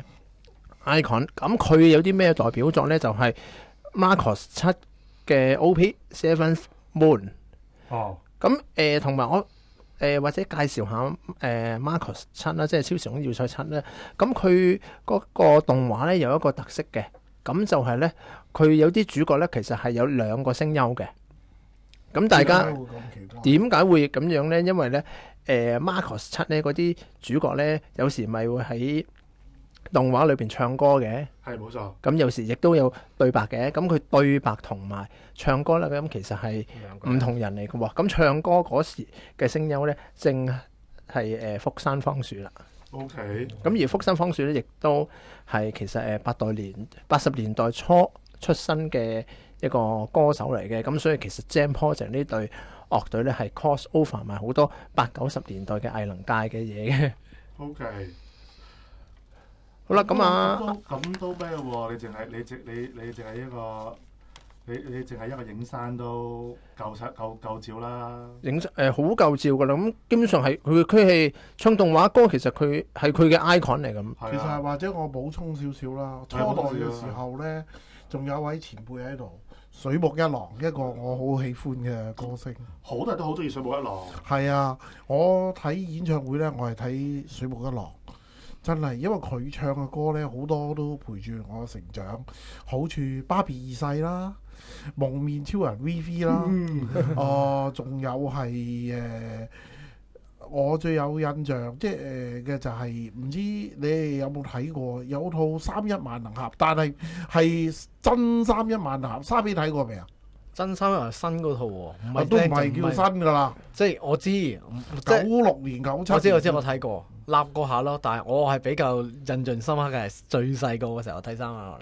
icon。咁佢有啲咩代表作呢？就係 Marcos 7嘅 OP Seventh Moon。 哦。 咁同埋我或者介紹下Marcos 7啦，即係超時空要塞7咧。咁佢嗰個動畫呢，有一個特色嘅。咁就係咧，佢有啲主角咧，其實係有2個聲優嘅。咁大家點解會咁樣咧？因為咧，Marcos 7咧嗰啲主角咧，有時咪會喺動畫裏邊唱歌嘅。 係冇錯。 咁有時亦都有對白嘅。咁佢對白同埋唱歌咧，咁其實係唔同人嚟嘅喎。咁唱歌嗰時嘅聲優咧，正係福山芳樹啦。 OK， 咁而福山芳樹咧，亦都係其實80年代初出身嘅一個歌手嚟嘅，咁所以其實 Jam Project 呢隊樂隊咧係 cross over 埋好多80-90年代嘅藝能界嘅嘢嘅。 OK， 好啦， 咁都咩喎？你淨係一個。你淨係一個影山都夠照啦， 好夠照噶啦。咁基本上係佢係唱動畫歌，其實佢係佢嘅 icon 嚟咁。 其實或者我補充少少啦，初代嘅時候咧，仲有位前輩喺度，水木一郎，一個我好喜歡嘅歌星。 好多人都好中意水木一郎。係啊，我睇演唱會咧，我係睇水木一郎。真係，因為佢唱嘅歌咧，好多都陪住我成長，好似芭比2世啦、蒙面超人 VV 啦，仲有係我最有印象即係嘅就係唔知你哋有冇睇過有套3-1萬能俠，但係真3-1萬能俠，3B睇過未啊？ 真3-1係新嗰套喎， 都唔係叫新噶啦， 即係我知 96年97， 我知我睇過，立過下咯。但係我係比較印象深刻嘅係最細個嘅時候睇3-1萬能俠。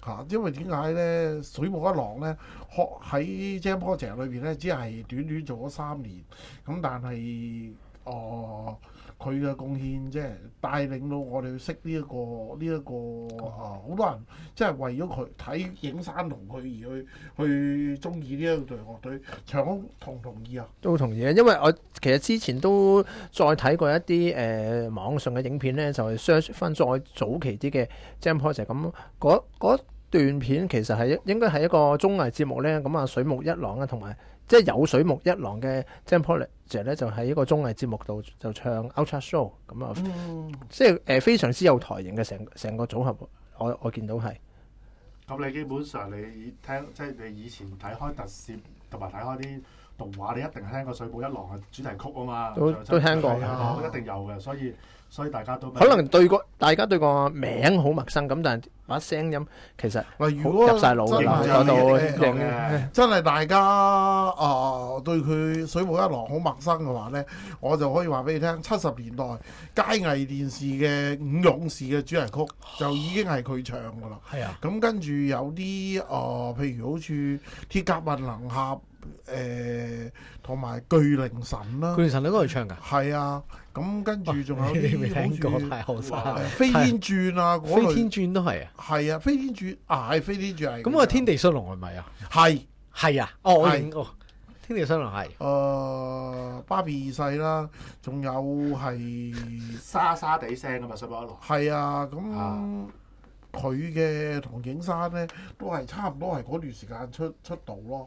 嚇，因為點解咧？水木一郎咧，喺 Jam Project 裏邊咧，只係短短做咗3年，咁但係佢嘅貢獻即係帶領到我哋去識呢一個好多人即係為咗佢睇影山同佢而去中意呢一隊樂隊。長空同唔同意啊？ 都同意啊，因為我其實之前都再睇過一啲網上嘅影片咧，就係 search 翻再早期啲嘅 Jam Project 咁嗰段片其實係應該係一個綜藝節目咧，咁啊水木一郎啊同埋即係有水木一郎嘅 Jam Project 咧，就喺一個綜藝節目度就唱 Ultra Show 咁啊，即係非常之有台型嘅成個組合，我見到係。 咁你基本上你聽即係你以前睇開特攝同埋睇開啲動畫，你一定聽過水木一郎嘅主題曲啊嘛， 都聽過， 一定有嘅，所以大家都可能大家對個名好陌生咁，但係把聲音其實如果入晒腦嘅， 真係大家對佢水木一郎好陌生嘅話咧，我就可以話俾你聽，70年代佳藝電視嘅《五勇士》嘅主題曲就已經係佢唱㗎啦。 係啊， 咁跟住有啲譬如好似《鐵甲萬能俠》同埋《巨靈神》啦， 巨靈神都嗰度唱㗎。 係啊，咁跟住仲有啲未聽過，太後生。 飛天轉啊，嗰類飛天轉都係啊。 係啊，飛天轉係飛天轉係。 咁個天地雙龍係咪啊？係啊，我認過天地雙龍係。 芭比二世啦，仲有係沙沙地聲㗎嘛，水木一郎。 係啊，咁佢嘅同景山咧都係差唔多係嗰段時間出道咯。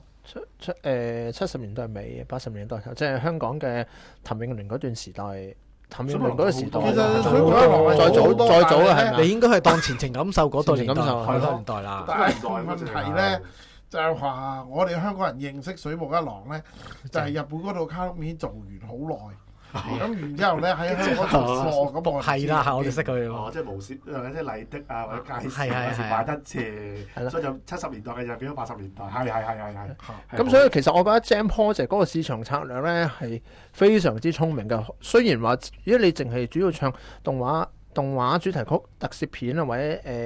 70年代尾80年代即係香港嘅譚詠麟嗰段時代，譚詠麟嗰個時代， 其實水木一郎再早啊，係你應該係當前情感受嗰代年代， 係嗰年代啦。 但係問題咧就係話，我哋香港人認識水木一郎咧，就係日本嗰套卡通片做完好耐。咁然之後咧喺香港出貨，咁我係啦，我哋識佢。 即係無線，即係麗的啊，或者佳視嗰時買得謝，所以就70年代嘅就變咗80年代，係。 咁所以其實我覺得 Jam Project 嗰個市場策略咧係非常之聰明嘅。雖然話如果你淨係主要唱動畫主題曲、特攝片啊或者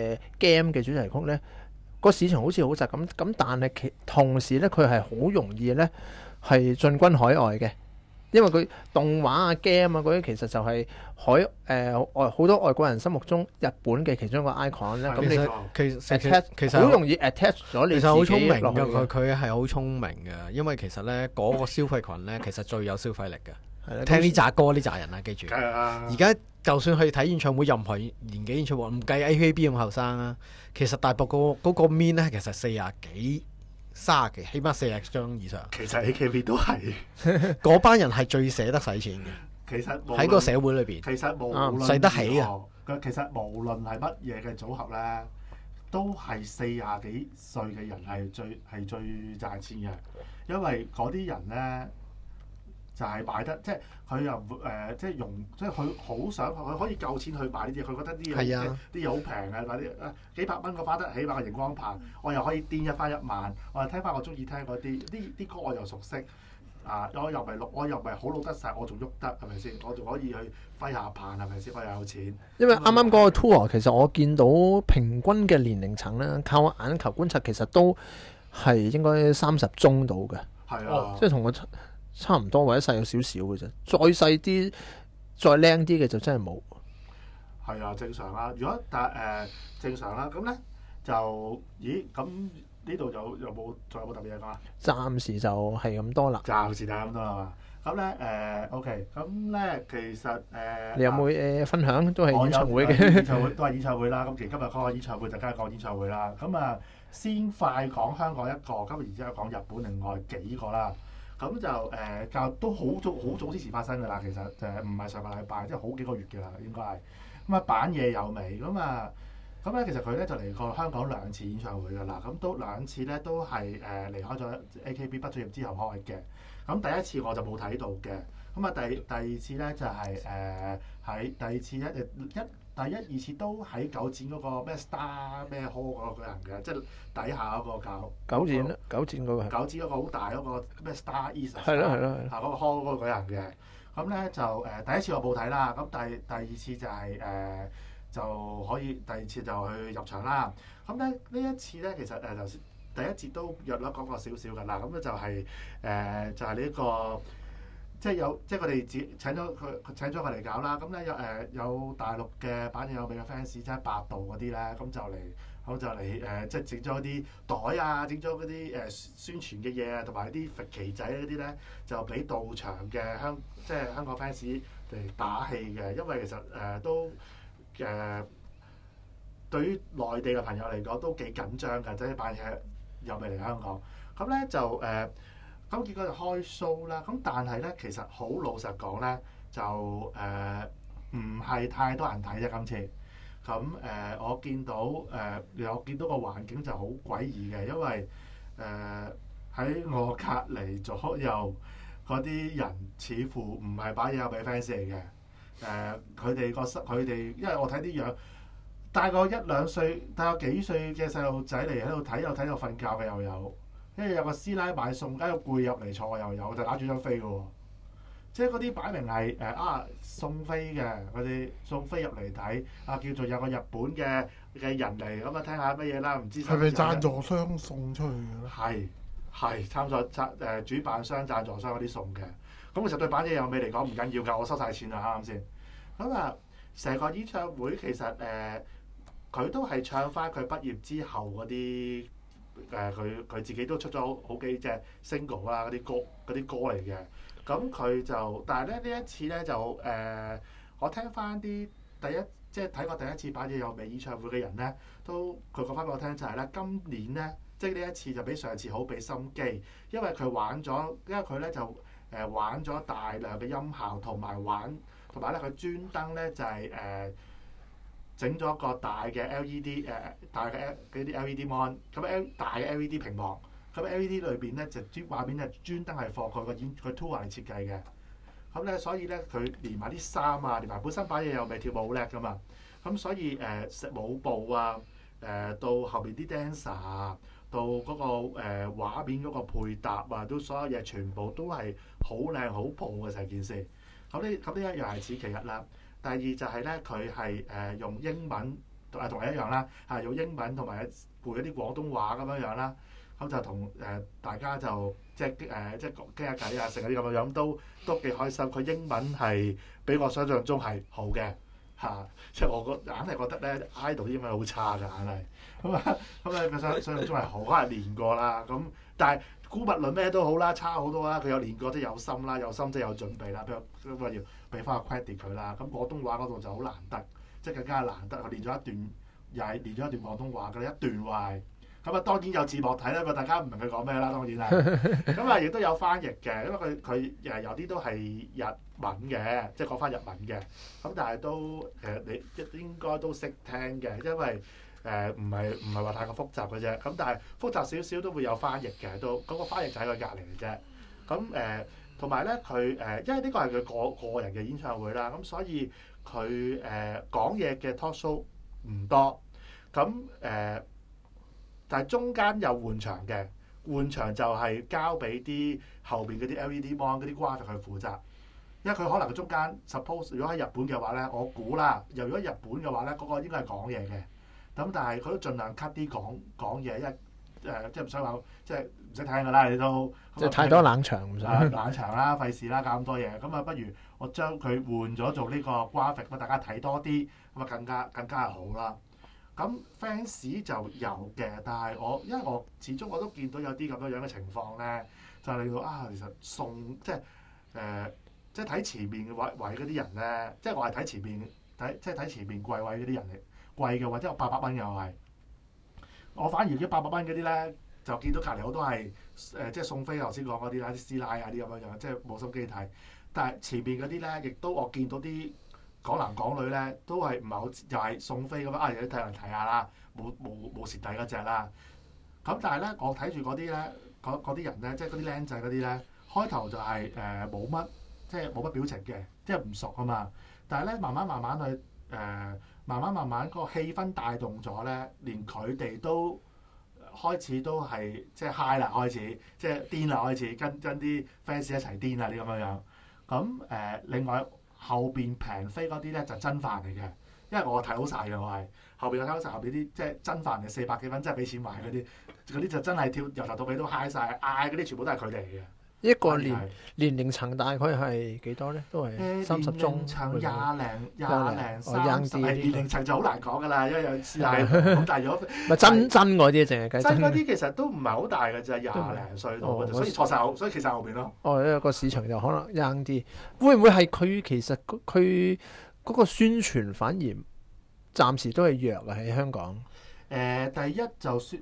game 嘅主題曲咧，個市場好似好窄咁，但係同時咧佢係好容易咧係進軍海外嘅。因為佢動畫啊、game 啊嗰啲，其實就係好多外國人心目中日本嘅其中一個 icon 咧。咁你其實好容易 attach 咗你自己落去。其實好聰明㗎，佢係好聰明嘅，因為其實咧嗰個消費群咧，其實最有消費力嘅。聽呢扎歌呢扎人啊，記住。而家就算去睇演唱會，任何年紀演唱會，唔計 AKB 咁後生啊，其實大部嗰個面咧，其實40幾。30幾，起碼40張以上。 其實 AKB 都係嗰班人係最捨得使錢嘅。 其實喺個社會裏邊， 其實無論使得起啊。 其實無論係乜嘢嘅組合咧，都係40幾歲嘅人係最賺錢嘅，因為嗰啲人咧就係買得，即係佢又即係用，即係佢好想佢可以夠錢去買呢啲嘢，佢覺得啲嘢啲嘢好平嘅，買啲幾百蚊我花得起買個熒光棒，我又可以癲一翻1萬，我又聽翻我中意聽嗰啲歌我又熟悉，我又唔係老，我又唔係好老得晒，我仲喐得係咪先？我仲可以去揮下棒係咪先？我又有錢。 因為啱啱嗰個 tour 其實我見到平均嘅年齡層咧，靠眼球觀察其實都係應該30中到嘅。 係啊， 即係同我差唔多或者細咗少少嘅啫，再細啲、再靚啲嘅就真係冇。 係啊，正常啦。如果正常啦，咁咧就咁呢度仲有冇特別嘢講啊？ 暫時就係咁多啦。 暫時就係咁多啦嘛。咁咧OK，咁咧其實你有冇嘢分享？都係演唱會嘅。 演唱會都係演唱會啦。咁其實今日講個演唱會就梗係講演唱會啦。咁先快講香港一個，咁然之後講日本另外幾個啦。咁就都好早之前發生㗎啦，其實就唔係上個禮拜，即係好幾個月嘅啦，應該係。咁板野友美咁咧其實佢咧就嚟過香港2次演唱會㗎啦，咁都2次咧都係離開咗 AKB 畢咗業之後開嘅。咁第一次我就冇睇到嘅，咁第二次咧就係喺第二次咧第一二次都喺九展嗰個咩 Star 咩 Hall 嗰個舉行嘅，即係底下嗰個搞九展嗰個係九展嗰個好大嗰個咩 Star East 係咯嗰個 Hall 嗰個舉行嘅。咁咧就第一次我冇睇啦，咁第二次就係就可以第二次就去入場啦。咁咧呢一次咧，其實頭先第一節都約略講過少少㗎啦。咁咧就係、就係呢個。即係佢哋請咗佢嚟搞啦。咁咧有大陸嘅版嘢有俾嘅 fans，即係百度嗰啲咧，咁就嚟即係整咗啲袋啊，整咗嗰啲宣傳嘅嘢啊，同埋啲揈旗仔嗰啲咧，就俾到場嘅即係香港 fans 嚟打氣嘅。因為其實都對於內地嘅朋友嚟講都幾緊張㗎，即係版嘢又未嚟香港。咁咧就咁結果就開 show 啦，咁但係咧其實好老實講咧，就唔係太多人睇啫今次。咁我見到我見到個環境就好詭異嘅，因為喺我隔離左右嗰啲人似乎唔係把嘢有俾 fans 嚟嘅。佢哋因為我睇啲樣帶個1、2歲、帶個幾歲嘅細路仔嚟喺度睇，又睇到瞓覺嘅又有。跟住有個師奶買餸，喺度攰入嚟坐又有，就打住張飛嘅喎。即係嗰啲擺明係送飛嘅，佢哋送飛入嚟睇叫做有個日本嘅人嚟咁聽下乜嘢啦，唔知係咪贊助商送出去嘅咧？ 係主辦商、贊助商嗰啲送嘅。咁其實對版嘢有味嚟講唔緊要㗎，我收晒錢啦啱先。咁成個演唱會其實佢都係唱翻佢畢業之後嗰啲。佢自己都出咗好幾隻 single 啦，嗰啲歌嚟嘅。咁佢就，但係咧呢一次咧就我聽翻啲即係睇過第一次版嘢有味演唱會嘅人咧，都佢講翻俾我聽就係咧，今年咧即係呢一次就比上次好俾心機，因為佢咧就玩咗大量嘅音效，同埋咧佢專登咧就係整咗個大嘅 LED 大嘅嗰啲 LED mon， 咁大嘅 LED 屏幕，咁 LED 裏邊咧就畫面係專登係放佢tour 嚟設計嘅。咁咧所以咧佢連埋啲衫啊，連埋本身把嘢又未跳舞好叻噶嘛，咁所以舞步啊，到後邊啲 dancer 啊，到嗰個畫面嗰個配搭啊，都所有嘢全部都係好靚好步嘅成件事。咁呢一樣係此其一啦。第二就係咧，佢係用英文同你一樣啦，用英文同埋背一啲廣東話咁樣啦，咁就同大家就即係傾下偈啊，成嗰啲咁樣都幾開心。佢英文係比我想象中係好嘅即係我硬係覺得咧 idol 啲英文好差㗎，硬係咁想象中係好，可能練過啦。咁但係姑勿論咩都好啦，差好多啦。佢有練過即係有心啦，有心即係有準備啦。咁啊要俾翻個 credit 佢啦。咁廣東話嗰度就好難得，即係更加難得。佢練咗一段，又係練咗一段廣東話嘅一段話。咁當然有字幕睇啦，大家唔明佢講咩啦，當然係。咁亦都有翻譯嘅，因為佢有啲都係日文嘅，即係講翻日文嘅。咁但係都你應該都識聽嘅，因為唔係話太過複雜嘅啫。咁但係複雜少少都會有翻譯嘅，都嗰個翻譯就喺佢隔離嘅啫。咁同埋咧佢因為呢個係佢個人嘅演唱會啦，咁所以佢講嘢嘅 talk show 唔多。咁但係中間有換場嘅，換場就係交俾啲後邊嗰啲 LED mon 嗰啲 graphic 去負責，因為佢可能中間 suppose 如果喺日本嘅話咧，我估啦，如果日本嘅話咧，嗰個應該係講嘢嘅，咁但係佢都盡量 cut 啲講嘢，因為即係唔想話即係唔識聽㗎啦，你都即係太多冷場唔想冷場啦，費事啦，搞咁多嘢，咁不如我將佢換咗做呢個 graphic，咁大家睇多啲，咁更加係好啦。咁 fans 就有嘅，但係因為我始終我都見到有啲咁樣嘅情況咧，就係令到其實即係睇前面嘅位嗰啲人咧，即係我係睇前面睇前面貴位嗰啲人嚟貴嘅，或者我800蚊又係，我反而啲800蚊嗰啲咧就見到隔離好多係即係送飛頭先講嗰啲啦，啲師奶啊啲咁樣，即係冇心機睇，但係前面嗰啲咧亦都我見到啲。港男港女咧都係唔係好，又係送飛咁樣有啲睇人睇下啦，冇蝕底嗰隻啦。咁但係咧，我睇住嗰啲咧，嗰啲人咧，即係嗰啲僆仔嗰啲咧，開頭就係冇乜，即係冇乜表情嘅，即係唔熟啊嘛。但係咧，慢慢去慢慢個氣氛帶動咗咧，連佢哋都開始都係即係 high 啦，開始即係癲啦，開始跟啲 fans 一齊癲啦啲咁樣樣。咁另外。後邊平飛嗰啲咧就真飯嚟嘅， 因為我睇好晒嘅，我係後邊我睇好晒後邊啲即係真飯嚟400幾蚊，真係俾錢買嗰啲就真係跳由頭到尾都 high 晒，嗌嗰啲全部都係佢哋嚟嘅。 一個年齡層大概係幾多咧？都係30中， 年齡層廿零哦 30， young 啲年齡層就好難講㗎啦，因為有師奶咁大咗。 咪真嗰啲淨係計真嗰啲其實都唔係好大嘅啫，廿零歲到嘅啫，所以錯晒後，所以企晒後邊咯。 哦，因為個市場就可能 young 啲，會唔會係佢其實佢嗰個宣傳反而暫時都係弱啊？喺香港。 第一就宣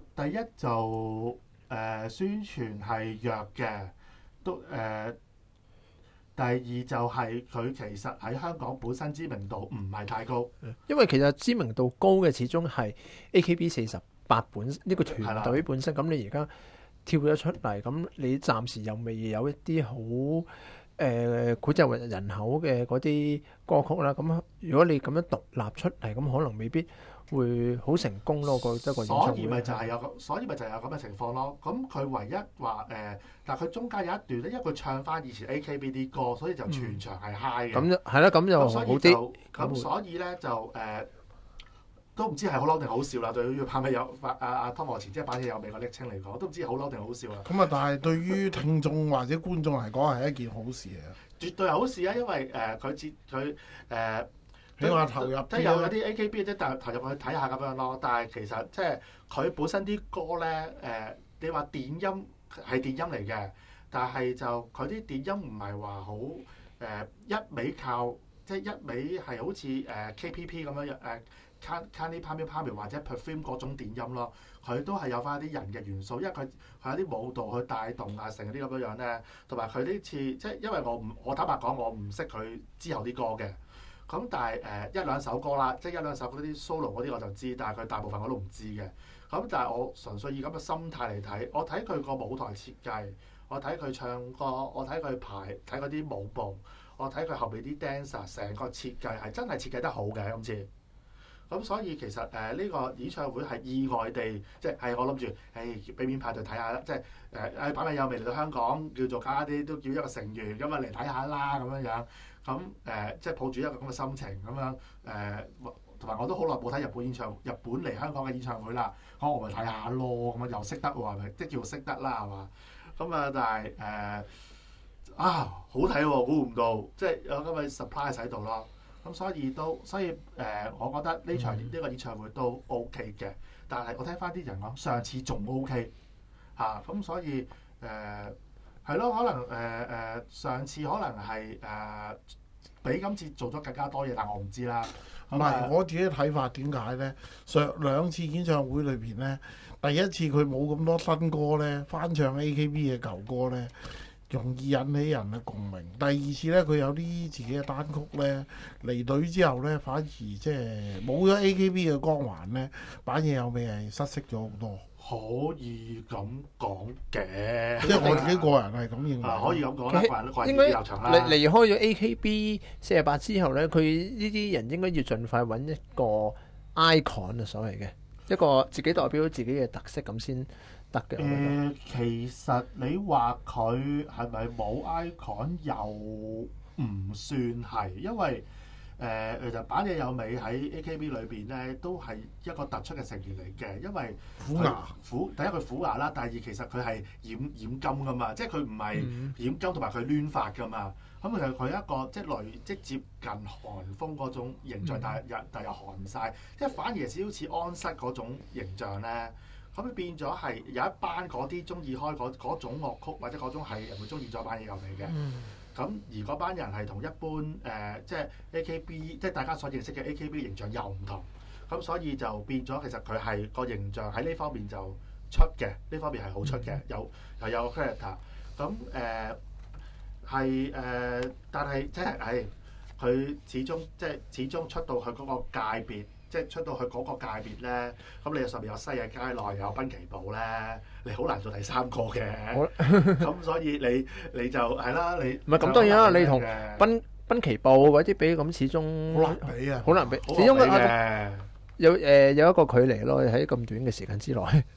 傳係弱嘅，都第二就係佢其實喺香港本身知名度唔係太高， 因為其實知名度高嘅始終係 AKB48本呢個團隊本身。咁你而家跳咗出嚟，咁你暫時又未有一啲好膾炙人口嘅嗰啲歌曲啦。咁如果你咁樣獨立出嚟，咁可能未必會好成功咯。我覺得個演唱會， 所以咪就係有咁嘅情況咯。咁佢唯一話但係佢中間有一段咧，因為佢唱翻以前 AKB 啲歌，所以就全場係 high 嘅。 咁係啦，咁就好啲。 咁所以咧就都唔知係好嬲定好笑啦。對於拍尾有阿湯莫前即係版嘢有美個昵稱嚟講，都唔知好嬲定好笑啦。 咁啊，但係對於聽眾或者觀眾嚟講係一件好事啊！ 絕對係好事啊，因為佢起碼投入即係有啲 AKB 即係投入去睇下咁樣咯。但係其實即係佢本身啲歌咧你話電音係電音嚟嘅，但係就佢啲電音唔係話好一味靠即係一味係好似KPP 咁樣Candy Pami 或者 Perfume 嗰種電音咯。佢都係有翻啲人嘅元素，因為佢有啲舞蹈去帶動啊，成啲咁樣樣咧。同埋佢呢次即係因為我坦白講我唔識佢之後啲歌嘅。咁但係一兩首歌啦，即係一兩首嗰啲 solo 嗰啲我就知，但係佢大部分我都唔知嘅。咁但係我純粹以咁嘅心態嚟睇，我睇佢個舞台設計，我睇佢唱歌，我睇佢睇嗰啲舞步，我睇佢後邊啲 dancer， 成個設計係真係設計得好嘅今次。咁所以其實呢個演唱會係意外地，即係我諗住，俾面派對睇下啦，即係版尾有未嚟到香港，叫做加啲都叫一個成員咁啊嚟睇下啦咁樣樣。咁即係抱住一個咁嘅心情咁樣同埋我都好耐冇睇日本嚟香港嘅演唱會啦。咁我咪睇下咯，咁啊又識得喎，係咪？即係叫識得啦，係嘛？咁但係好睇喎，估唔到，即係有咁嘅 surprise 喺度咯。咁所以我覺得呢個演唱會都 OK 嘅。但係我聽翻啲人講，上次仲 OK 嚇，咁所以係咯，可能上次可能係比今次做咗更加多嘢，但我唔知啦。 唔係我自己睇法點解咧？上兩次演唱會裏邊咧，第一次佢冇咁多新歌咧，翻唱 AKB 嘅舊歌咧，容易引起人嘅共鳴。第二次咧，佢有啲自己嘅單曲咧，離隊之後咧，反而即係冇咗 AKB 嘅光環咧，版嘢有味係失色咗好多。 可以咁講嘅， 即係我自己個人係咁認為。 可以咁講啦，個人應該立場啦。 離開咗 AKB48之後咧，佢呢啲人應該要盡快揾一個 icon 啊，所謂嘅一個自己代表自己嘅特色咁先得嘅。 其實你話佢係咪冇 icon 又唔算係，因為其實板野友美喺 AKB 裏邊咧都係一個突出嘅成員嚟嘅，因為虎牙第一佢虎牙啦，第二其實佢係染金噶嘛，即係佢唔係染金同埋佢攣髮噶嘛，咁其實佢一個即係接近韓風嗰種形象，但係又韓唔晒，即係反而少少似安室嗰種形象咧，咁變咗係有一班嗰啲中意開嗰種樂曲或者嗰種係人會中意咗板野友美嘅。咁而嗰班人係同一般即係 AKB，即係大家所認識嘅 AKB 形象又唔同，咁所以就變咗其實佢係個形象喺呢方面就出嘅，呢方面係好出嘅，又有 character。咁但係即係佢始終出到去嗰個界別。即係出到去嗰個界別咧，咁你上面有西野街內有濱崎步咧，你好難做第三個嘅。咁所以你就係啦，你唔係咁當然啦，你同濱崎步嗰啲比咁，始終好難比啊， 好難比。始終有一個距離咯，喺咁短嘅時間之內。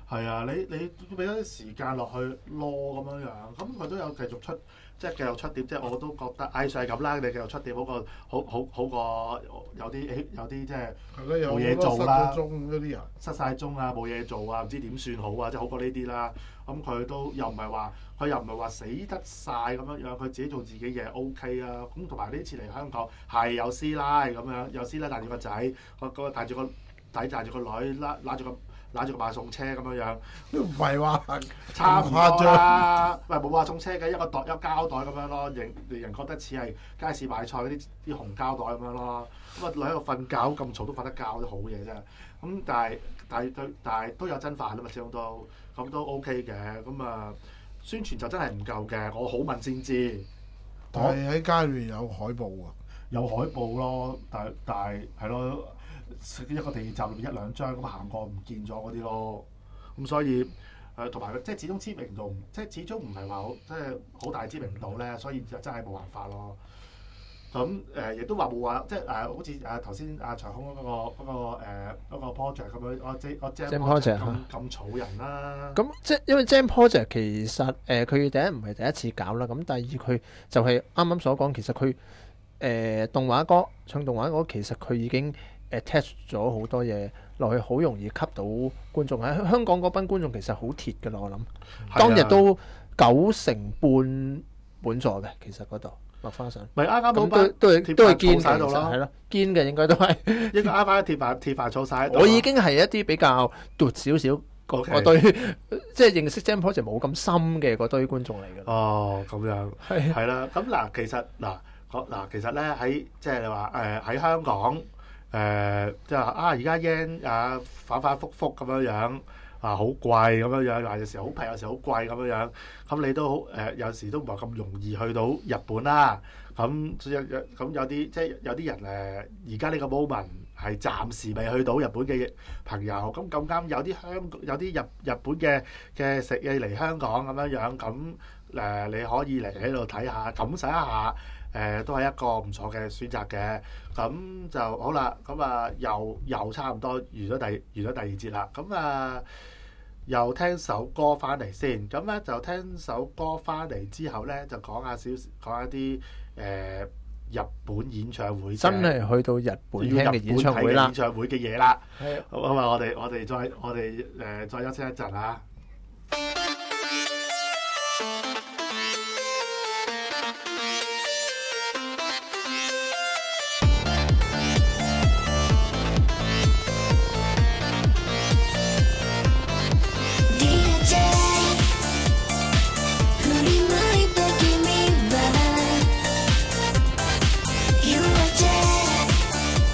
係啊，你俾咗啲時間落去攞咁樣樣，咁佢都有繼續出，即係繼續出碟，即係我都覺得藝術係咁啦，你繼續出碟好過好過有啲即係冇嘢做啦，失晒蹤啊，冇嘢做啊，唔知點算好啊，即係好過呢啲啦。咁佢都又唔係話死得晒咁樣樣，佢自己做自己嘢 OK 啊。咁同埋呢次嚟香港係有師奶咁樣，有師奶帶住個仔，個帶住個仔帶住個女，拉住個買餸車咁樣樣， 都唔係話差唔多啦。唔係冇話送車嘅，一個膠袋咁樣咯，令人覺得似係街市買菜嗰啲紅膠袋咁樣咯。咁啊，女喺度瞓覺咁嘈都瞓得覺都好嘢啫。咁但係都有真飯啊嘛，始終都咁都 OK 嘅。咁啊，宣傳就真係唔夠嘅，我好問先知。 但係喺街裏有海報啊， 有海報咯，但係係咯。一個地鐵站裏面1、2張咁行過唔見咗嗰啲咯，咁所以同埋即係始終知名度，即係始終唔係話即係好大知名度咧，所以就真係冇辦法咯。咁亦都話冇話，即係好似頭先長空嗰個 project 咁樣，我 Jam project 咁嘈人啦。 咁即係因為 Jam project 其實佢第一唔係第一次搞啦，咁第二佢就係啱啱所講，其實佢動畫歌唱動畫歌，其實佢已經attach 咗好多嘢落去，好容易吸到觀眾。喺香港嗰班觀眾其實好鐵㗎啦，我諗當日都90%半滿座嘅，其實嗰度落花上。 咪啱都係堅曬度咯， 係咯，堅嘅應該都係應該啱鐵飯坐晒。 我已經係一啲比較奪少少嗰堆，即係認識 Jam Project 冇咁深嘅嗰堆觀眾嚟㗎。 哦，咁樣係啦。咁嗱，其實咧喺即係你話喺香港。即係而家 yen 反反覆覆咁樣樣好貴咁樣樣，話有時好平，有時好貴咁樣樣。咁你都有時都唔係咁容易去到日本啦。咁有啲即係有啲人而家呢個 moment 係暫時未去到日本嘅朋友，咁咁啱有啲日本嘅食嘢嚟香港咁樣樣，咁你可以嚟喺度睇下，感受一下。都係一個唔錯嘅選擇嘅，咁就好啦。咁啊，又差唔多完咗第二節啦。咁啊，又聽首歌翻嚟先。咁咧就聽首歌翻嚟之後咧，就講一啲日本演唱會， 真係去到日本聽嘅演唱會啦。 演唱會嘅嘢啦。好啊，我哋再休息一陣啊。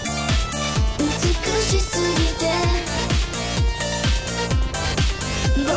美しすぎて僕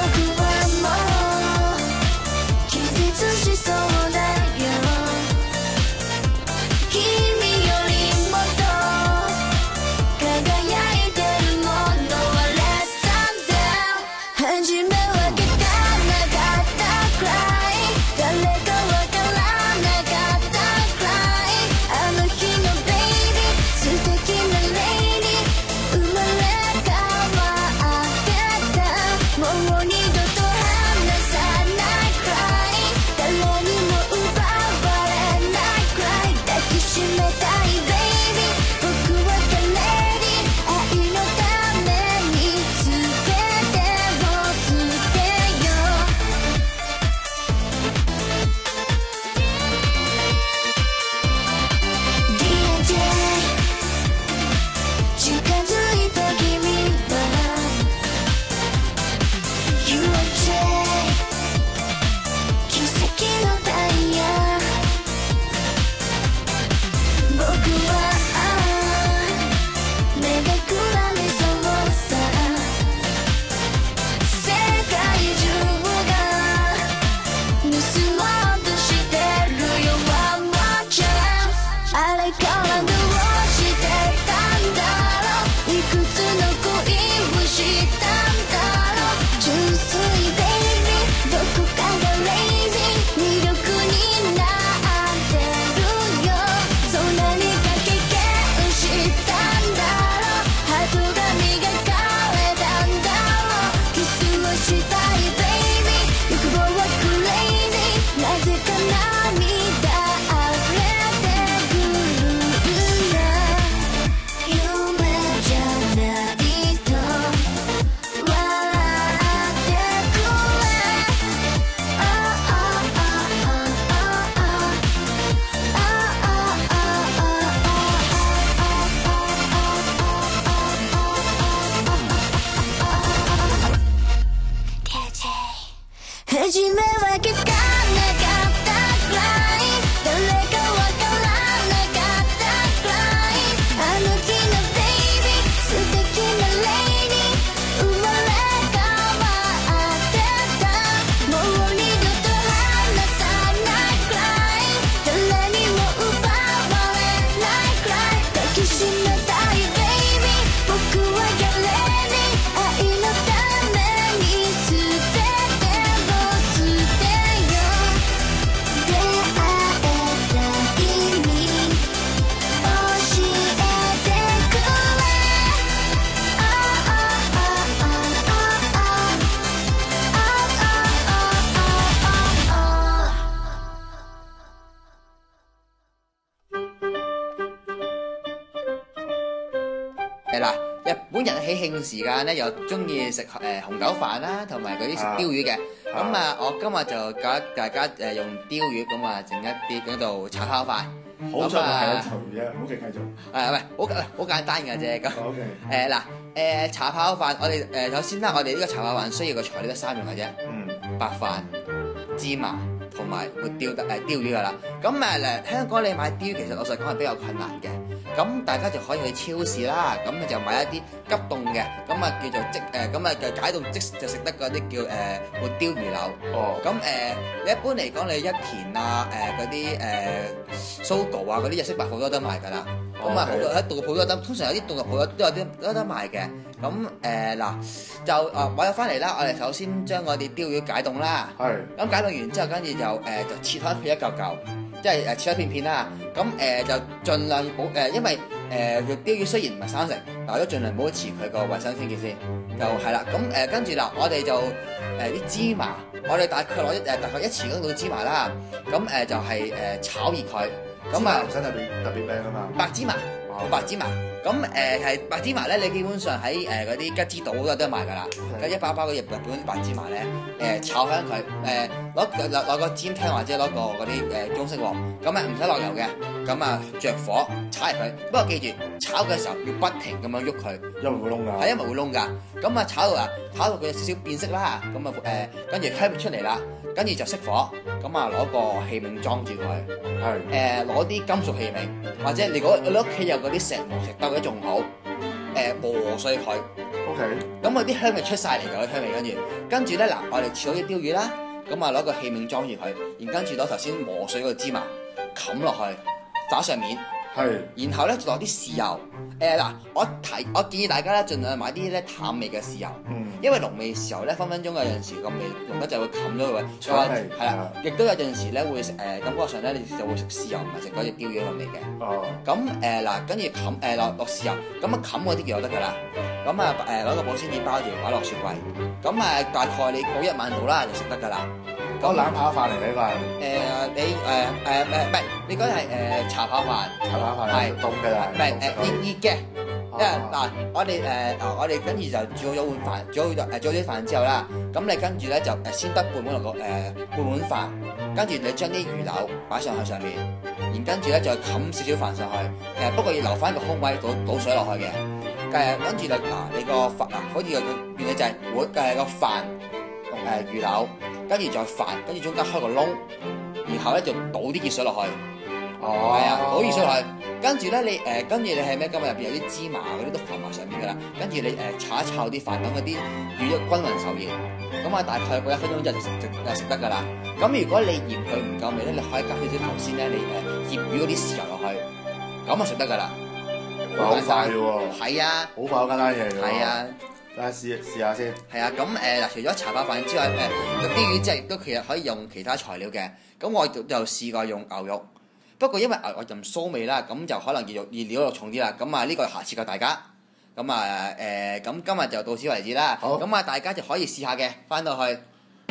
嗱，日本人喺慶時間咧又中意食紅豆飯啦，同埋嗰啲食鯛魚嘅。咁我今日就教大家用鯛魚咁啊整一啲嗰度炒烤飯。 好在係一條魚啫，好嘅繼續。 唔係好簡單嘅啫咁。 OK。 嗱炒烤飯，我哋首先啦，我哋呢個炒烤飯需要嘅材料得3樣嘅啫。白飯、芝麻同埋會鯛魚噶啦。咁香港你買鯛其實老實講係比較困難嘅。咁大家就可以去超市啦，咁就買一啲急凍嘅，咁叫做就解凍即就食得嗰啲叫活鯛魚柳。咁你一般嚟講，你一田啊嗰啲Sogo 啊嗰啲日式百貨都有得賣㗎啦。咁好多喺獨立鋪都有得，通常有啲獨立鋪都有得賣嘅。咁就買咗翻嚟啦。我哋首先將我哋鯛魚解凍啦。係。咁解凍完之後，跟住就切開佢一嚿嚿。即係切一片片啦，咁就盡量因為鯛魚雖然唔係生食，但係都盡量保持佢個衞生清潔先，就係啦。咁跟住啦，我哋就啲芝麻，我哋大概攞大概1匙羹到芝麻啦，咁就係炒熱佢。 芝麻唔使特別靚啊嘛。白芝麻。咁係白芝麻咧，你基本上喺嗰啲吉之島都有得賣㗎啦。一包包嘅日本白芝麻咧，炒香佢，攞個煎聽或者攞個嗰啲中式鑊，咁唔使落油嘅，咁着火炒入佢。不過記住，炒嘅時候要不停咁樣喐佢， 因為會燶㗎。 係因為會燶㗎。咁炒到佢有少少變色啦，咁跟住香出嚟啦，跟住就熄火，咁攞個器皿裝住佢。係。攞啲金屬器皿，或者你屋企有嗰啲石磨石兜嘅仲好，磨碎佢。OK。咁佢啲香味出晒嚟㗎，啲香味跟住咧嗱，我哋切好啲鯛魚啦，咁攞個器皿裝住佢，跟住攞頭先磨碎嗰個芝麻冚落去，打上面。係。然後咧就落啲豉油。我建議大家咧盡量買啲咧淡味嘅豉油。因為濃味豉油咧分分鐘有陣時個味濃得就會冚咗佢。係啦。亦都有陣時咧會感覺上咧你就會食豉油，唔係食嗰隻鯛魚嘅味嘅。咁跟住冚落豉油，咁冚嗰啲就得㗎啦。咁攞個保鮮紙包住，擺落雪櫃。咁大概你保1晚度啦，就食得㗎啦。 嗰冷炒飯嚟嘅呢個係。 唔係，你嗰係炒炒飯。係凍嘅啦。 唔係熱嘅。因為我哋跟住就煮好咗碗飯，煮好啲飯之後啦，咁你跟住咧就先得半碗飯，跟住你將啲魚柳擺上去上面，然跟住咧再冚少少飯上去，不過要留翻個空位倒水落去嘅，跟住你個飯好似個原理就係個飯魚柳，跟住再飯，跟住中間開個窿，然後咧就倒啲熱水落去。係啊，倒熱水落去，跟住咧你係咩？今日入邊有啲芝麻嗰啲都浮埋上面㗎啦。跟住你炒一炒啲飯，等嗰啲魚肉均勻受熱，咁大概過1分鐘之後就食得㗎啦。咁如果你嫌佢唔夠味咧，你可以加少少頭先咧你醃魚嗰啲豉油落去，咁食得㗎啦。 好快喎！ 係啊， 好快好簡單嘢㗎。係啊， 大家試下先。係啊， 咁除咗茶包飯之外，啲魚之後亦都其實可以用其他材料嘅。咁我就試過用牛肉。不過因為牛肉就騷味啦，咁就可能熱料又重啲啦。咁呢個下次教大家。咁今日就到此為止啦。好。咁大家就可以試下嘅，翻到去。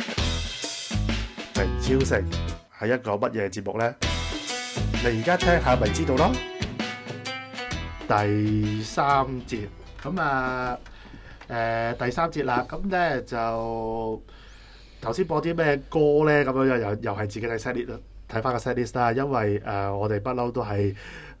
明超食係一個乜嘢節目咧？你而家聽下咪知道咯。第3節，第3節啦。咁咧就頭先播啲咩歌咧？咁樣又係自己睇 set list 睇翻個 set list 啦，因為我哋不嬲都係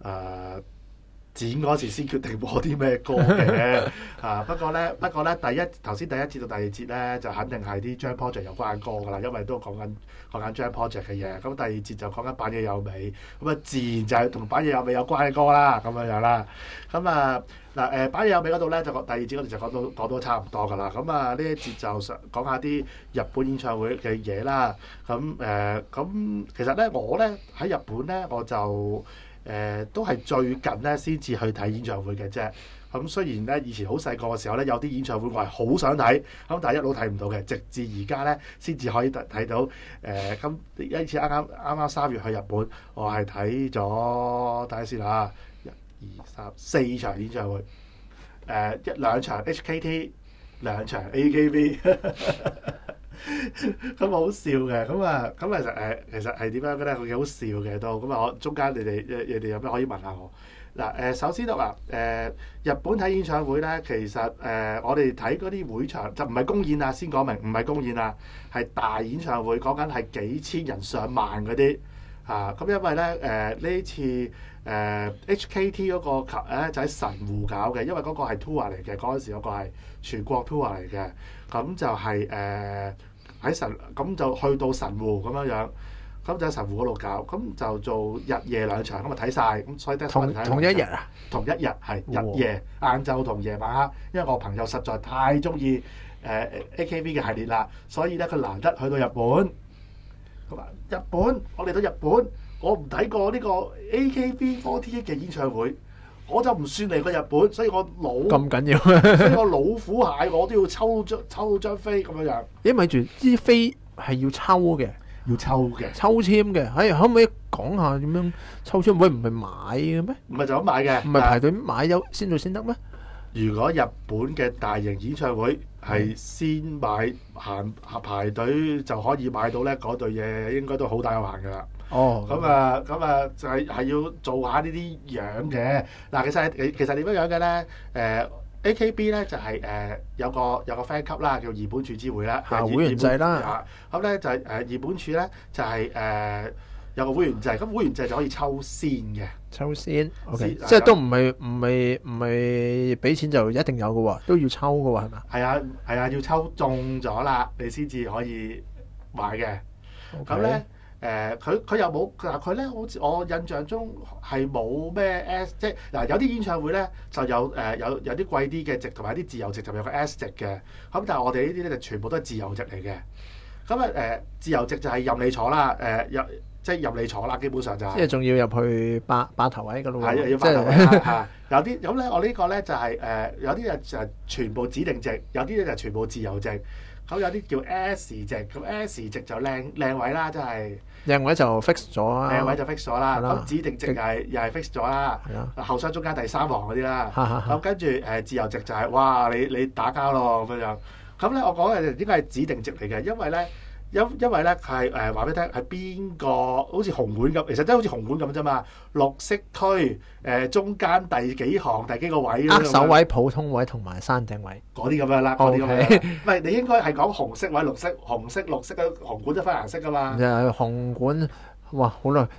剪嗰時先決定播啲咩歌嘅。不過咧頭先第一節到第2節咧就肯定係啲 Jam Project 有關嘅歌噶啦，因為都講緊 Jam Project 嘅嘢。咁第2節就講緊板野友美，咁自然就係同板野友美有關嘅歌啦，咁樣啦。板野友美嗰度咧就第2節嗰度就講到差唔多噶啦。呢一節就講下啲日本演唱會嘅嘢啦。咁其實咧我咧喺日本咧我就都係最近咧先至去睇演唱會嘅啫。咁雖然咧以前好細個嘅時候咧有啲演唱會我係好想睇，咁但係一路睇唔到嘅，直至而家咧先至可以睇到。咁一次啱啱3月去日本，我係睇咗睇下先啦，1、2、3、4場演唱會，2場 HKT，2場 AKB。 咁好笑嘅，咁其實係點樣嘅咧？佢幾好笑嘅都，咁啊我中間你哋有咩可以問下我？嗱首先都話日本睇演唱會咧，其實我哋睇嗰啲會場就唔係公演啊，先講明唔係公演啊，係大演唱會，講緊係幾千人上萬嗰啲啊。咁因為咧呢次HKT 嗰個球咧就喺神戶搞嘅，因為嗰個係 tour 嚟嘅，嗰陣時嗰個係全國 tour 嚟嘅，咁就係咁就去到神戶咁樣樣。咁就喺神戶嗰度搞，咁就做日夜兩場，咁啊睇晒，咁所以同一日啊？ 同一日係日夜，晏晝同夜晚黑。因為我朋友實在太中意AKB 嘅系列啦，所以咧佢難得去到日本。咁啊，日本我嚟到日本，我唔睇過呢個 AKB48 嘅演唱會，我就唔算嚟過日本，所以我咁緊要， 所以我老虎蟹我都要抽張飛咁樣樣。 咦，咪住啲飛係要抽嘅。 要抽嘅， 抽籤嘅，可唔可以講下點樣抽籤？會唔係買嘅咩？ 唔係就咁買嘅， 唔係排隊買有先到先得咩？ 如果日本嘅大型演唱會係先買排隊就可以買到咧，嗰對嘢應該都好大有限㗎啦。 哦， 咁啊就係要做下呢啲樣嘅。嗱，其實點樣樣嘅咧？AKB 咧就係有個 fan club 啦，叫二本柱之會啦， 會員制啦。 咁咧就係二本柱咧就係有個會員制，咁會員制就可以抽先嘅。 抽先 ，OK，即係都唔係俾錢就一定有嘅喎，都要抽嘅喎，係嘛？ 係啊，要抽中咗啦，你先至可以買嘅。咁咧。佢又冇，佢咧好似我印象中係冇咩 S， 即係嗱有啲演唱會咧就有啲貴啲嘅席同埋啲自由席就有個 S 席嘅，咁但係我哋呢啲咧就全部都係自由席嚟嘅。咁自由席就係任你坐啦，即係任你坐啦，基本上就係。即係仲要入去霸頭位㗎咯喎。 係要霸頭位嚇。有啲咁咧，我呢個咧就係有啲就係全部指定席，有啲咧就全部自由席。咁有啲叫 S 席，咁 S 席就靚位啦，真係。 靚位就 fix 咗啦， 靚位就 fix 咗啦。咁指定席又係 fix 咗啦。後廂中間第三行嗰啲啦。咁跟住自由席就係哇，你打交咯咁樣。咁咧我講嘅應該係指定席嚟嘅，因為咧佢係話俾你聽係邊個好似紅館咁，其實真係好似紅館咁啫嘛。綠色區中間第幾行第幾個位握手位、普通位同埋山頂位嗰啲咁樣啦，嗰啲咁樣。唔係你應該係講紅色位、綠色、綠色嘅紅館都分顏色噶嘛。 紅館哇，好耐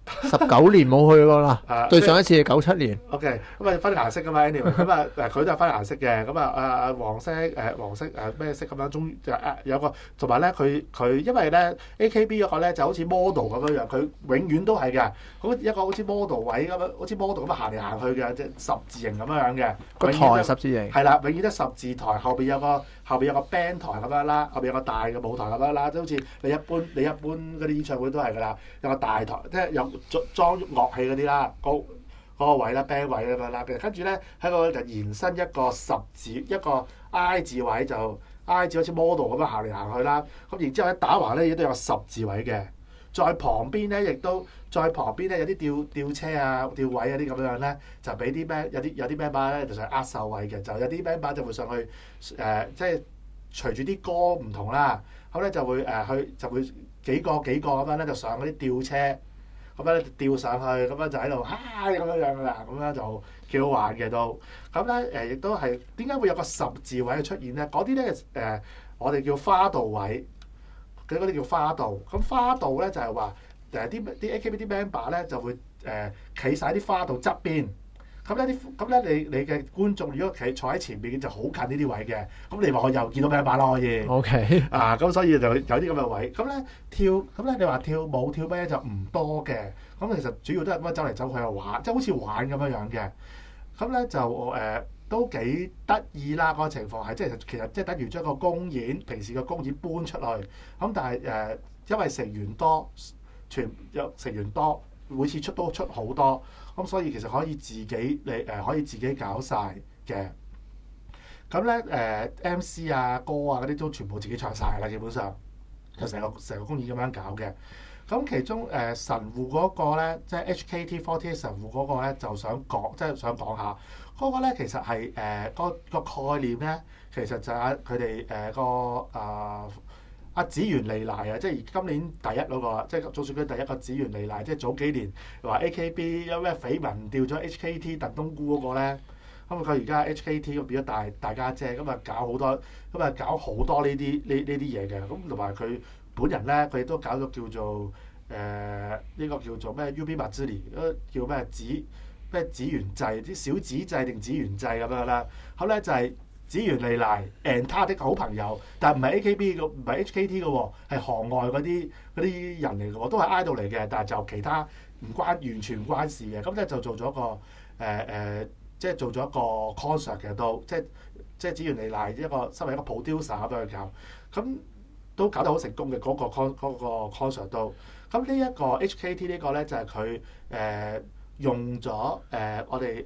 19年冇去過啦。對上一次係97年。 OK，咁分顏色噶嘛 anyway， 咁佢都係分顏色嘅。咁黃色咩色咁樣，終於就有個同埋咧佢因為咧 AKB 嗰個咧就好似 model 咁樣樣，佢永遠都係嘅，一個好似 model 位咁樣，好似 model 咁樣行嚟行去嘅，即係十字形咁樣樣嘅。 個台十字形。係啦，永遠都十字台，後邊有個 band 台咁樣啦，後邊有個大嘅舞台咁樣啦，即係好似你一般嗰啲演唱會都係㗎啦，有個大台即係有裝樂器嗰啲啦，嗰個位啦 band 位咁樣啦，跟住咧喺個就延伸一個十字一個 I 字位，就 I 字好似 model 咁樣行嚟行去啦。咁然之後咧打橫咧亦都有十字位嘅，再旁邊咧亦都再旁邊咧有啲吊車啊、吊位啊啲咁樣咧，就俾啲 band 有啲 band 把咧就上握手位嘅，就有啲 band 把就會上去即係隨住啲歌唔同啦，咁咧就會就會幾個咁樣咧就上嗰啲吊車。咁樣吊上去，咁樣就喺度嗨咁樣樣噶啦，咁樣就幾好玩嘅都。咁咧亦都係點解會有個十字位嘅出現咧？嗰啲咧我哋叫花道位，嗰啲叫花道。咁花道咧就係話啲 AKB 啲 member 咧就會企晒啲花道側邊。咁咧你嘅觀眾如果坐喺前邊就好近呢啲位嘅，咁你話我又見到 member 啦可以。 OK。 咁所以就有啲咁嘅位。咁咧你話跳舞跳咩就唔多嘅。咁其實主要都係咁樣走嚟走去去玩，即係好似玩咁樣樣嘅。咁咧就都幾得意啦，嗰個情況係其實即係等於將個公演平時個公演搬出去。咁但係因為成員多，成員多，每次都出好多。咁所以其實可以自己搞晒嘅。咁咧MC 啊歌啊嗰啲都全部自己唱晒啦，基本上就成個公演咁樣搞嘅。咁其中神戶嗰個咧，即係 HKT48 神戶嗰個咧，就想講下嗰個咧，其實係個概念咧，其實就係佢哋阿紫原莉奈啊，即係今年第一嗰個，即係總選舉第一個紫原莉奈，即係早幾年話 AKB 有咩緋聞調咗 HKT 燉冬菇嗰個咧，咁佢而家 HKT 咁變咗大家姐，咁啊搞好多呢啲嘢嘅，咁同埋佢本人咧，佢亦都搞咗叫做呢個叫做咩 UB Matsuri，叫咩紫原祭，啲小子祭定紫原祭咁樣啦，後咧就係、紫原莉奈 and 他的好朋友，但唔係 AKB 嘅，唔係 HKT 嘅喎，係行外嗰啲人嚟嘅喎，都係 idol 嚟嘅，但係就其他完全唔關事嘅。咁咧就做咗個即係做咗一個 concert 嘅都，即係紫原莉奈身為一個 producer 咁樣搞，咁都搞得好成功嘅嗰個 concert 都。咁呢一個 HKT 呢個咧就係佢用咗我哋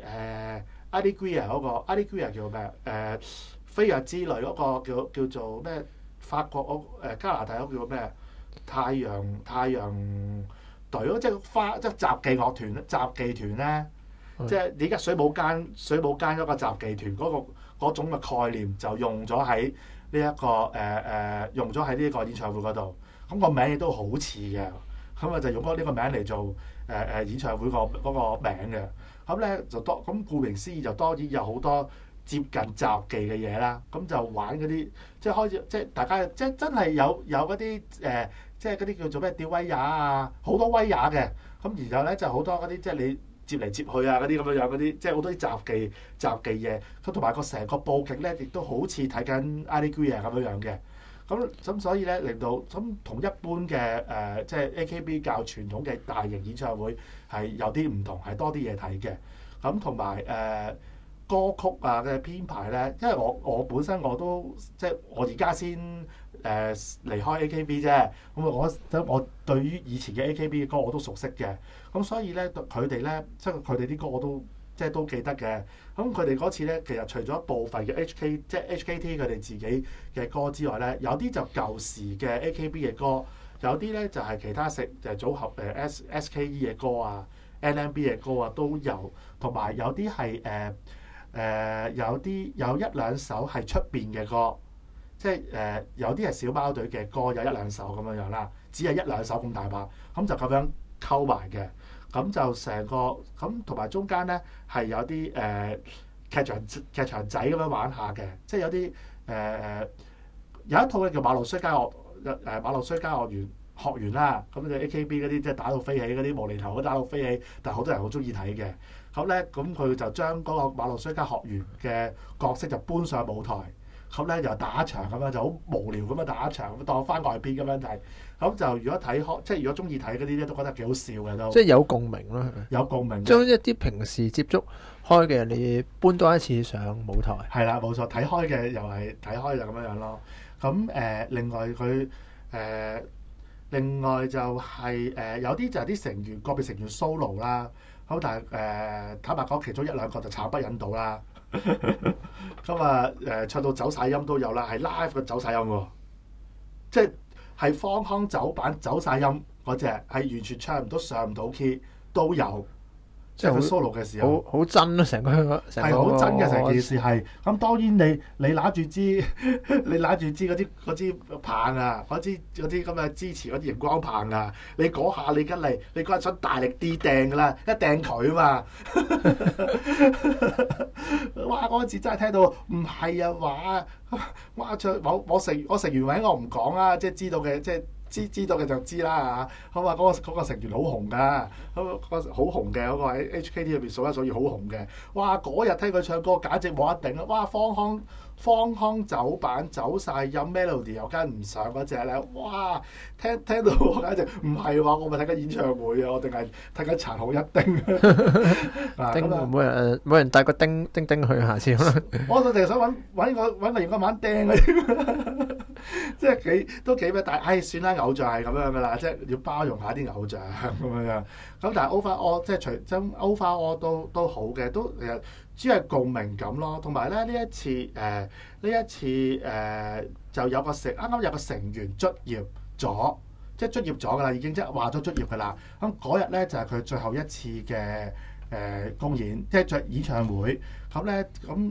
Alegria 嗰個 Alegria 叫咩？飛躍之旅嗰個叫做咩？法國加拿大嗰個叫咩？太陽隊咯，即係雜技樂團、雜技團咧，即係你而家水舞間嗰個雜技團嗰種嘅概念就用咗喺呢一個用咗喺呢個演唱會嗰度。咁個名亦都好似嘅，咁啊就用咗呢個名嚟做演唱會嗰個名嘅。咁咧就咁顧名思義就當然有好多接近雜技嘅嘢啦。咁就玩嗰啲即係開始即係大家即係真係有嗰啲即係嗰啲叫做咩吊威亞啊，好多威亞嘅。咁然後咧就好多嗰啲即係你接嚟接去啊嗰啲咁樣嗰啲，即係好多啲雜技嘢。咁同埋個成個佈景咧亦都好似睇緊 Alegria 咁樣嘅。咁所以咧令到咁同一般嘅即係 AKB 較傳統嘅大型演唱會係有啲唔同，係多啲嘢睇嘅。咁同埋歌曲啊嘅編排咧，因為我本身我都即係我而家先離開 AKB 啫。咁我對於以前嘅 AKB 嘅歌我都熟悉嘅。咁所以咧佢哋咧即係佢哋啲歌我都即係都記得嘅。咁佢哋嗰次咧，其實除咗部分嘅 HKT 佢哋自己嘅歌之外咧，有啲就舊時嘅 AKB 嘅歌，有啲咧就係其他就係組合SKE 嘅歌啊、NMB 嘅歌啊都有，同埋有啲係有一兩首係出邊嘅歌，即係有啲係小貓隊嘅歌，有一兩首咁樣啦，只係一兩首咁大把，咁就咁樣溝埋嘅。咁就成個咁同埋中間咧係有啲劇場仔咁樣玩下嘅，即係有啲有一套嘅叫馬路衰街樂園學園啦。咁就 AKB 嗰啲即係打到飛起嗰啲無厘頭都打到飛起，但係好多人好中意睇嘅。咁咧咁佢就將嗰個馬路衰街學園嘅角色就搬上舞台，咁咧就打一場咁樣就好無聊咁樣打一場，咁當翻外邊咁樣睇。咁就如果睇開，即係如果中意睇嗰啲咧，都覺得幾好笑嘅都。 即係有共鳴咯，係咪？有共鳴。 將一啲平時接觸開嘅你搬多一次上舞台。 係啦，冇錯，睇開嘅又係睇開就咁樣樣咯。咁另外就係有啲就係啲個別成員 solo 啦。咁但係坦白講，其中一兩個就慘不忍睹啦。咁唱到走晒音都有啦，係 live 嘅走晒音喎，即係方腔走版走晒音嗰隻，係完全唱唔到上唔到 key 都有。即係佢 solo 嘅時候， 好真啊！成個係好真嘅成件事係。咁當然你拿住支嗰支棒啊，嗰支咁嘅支持嗰啲熒光棒啊，你嗰下你跟嚟，你嗰下想大力啲掟㗎啦，一掟佢嘛。哇！嗰次真係聽到唔係啊話，哇！我食完位我唔講啦，即係知道嘅即係。知道嘅就知啦嚇，咁啊嗰個成員好紅噶，嗰個好紅嘅嗰個喺 HKT 入邊數一數二好紅嘅，哇！嗰日聽佢唱歌簡直冇得頂啊！哇！方腔走板走晒音 melody 又跟唔上嗰隻咧，哇！聽到我簡直唔係話我咪睇緊演唱會啊，我定係睇緊殘酷一叮冇人帶個叮去下次啦。 我就淨係想揾個熒光板釘嘅，即係都幾咩？但係算啦，偶像係咁樣噶啦，即係要包容下啲偶像咁樣。咁但係 overall 即係除真 overall 都好嘅，都其實主要係共鳴感咯。同埋咧呢一次就有個啱啱有個成員卒業咗，即係卒業咗噶啦，已經即係話咗卒業噶啦。咁嗰日咧就係佢最後一次嘅公演，即係演唱會。咁咧咁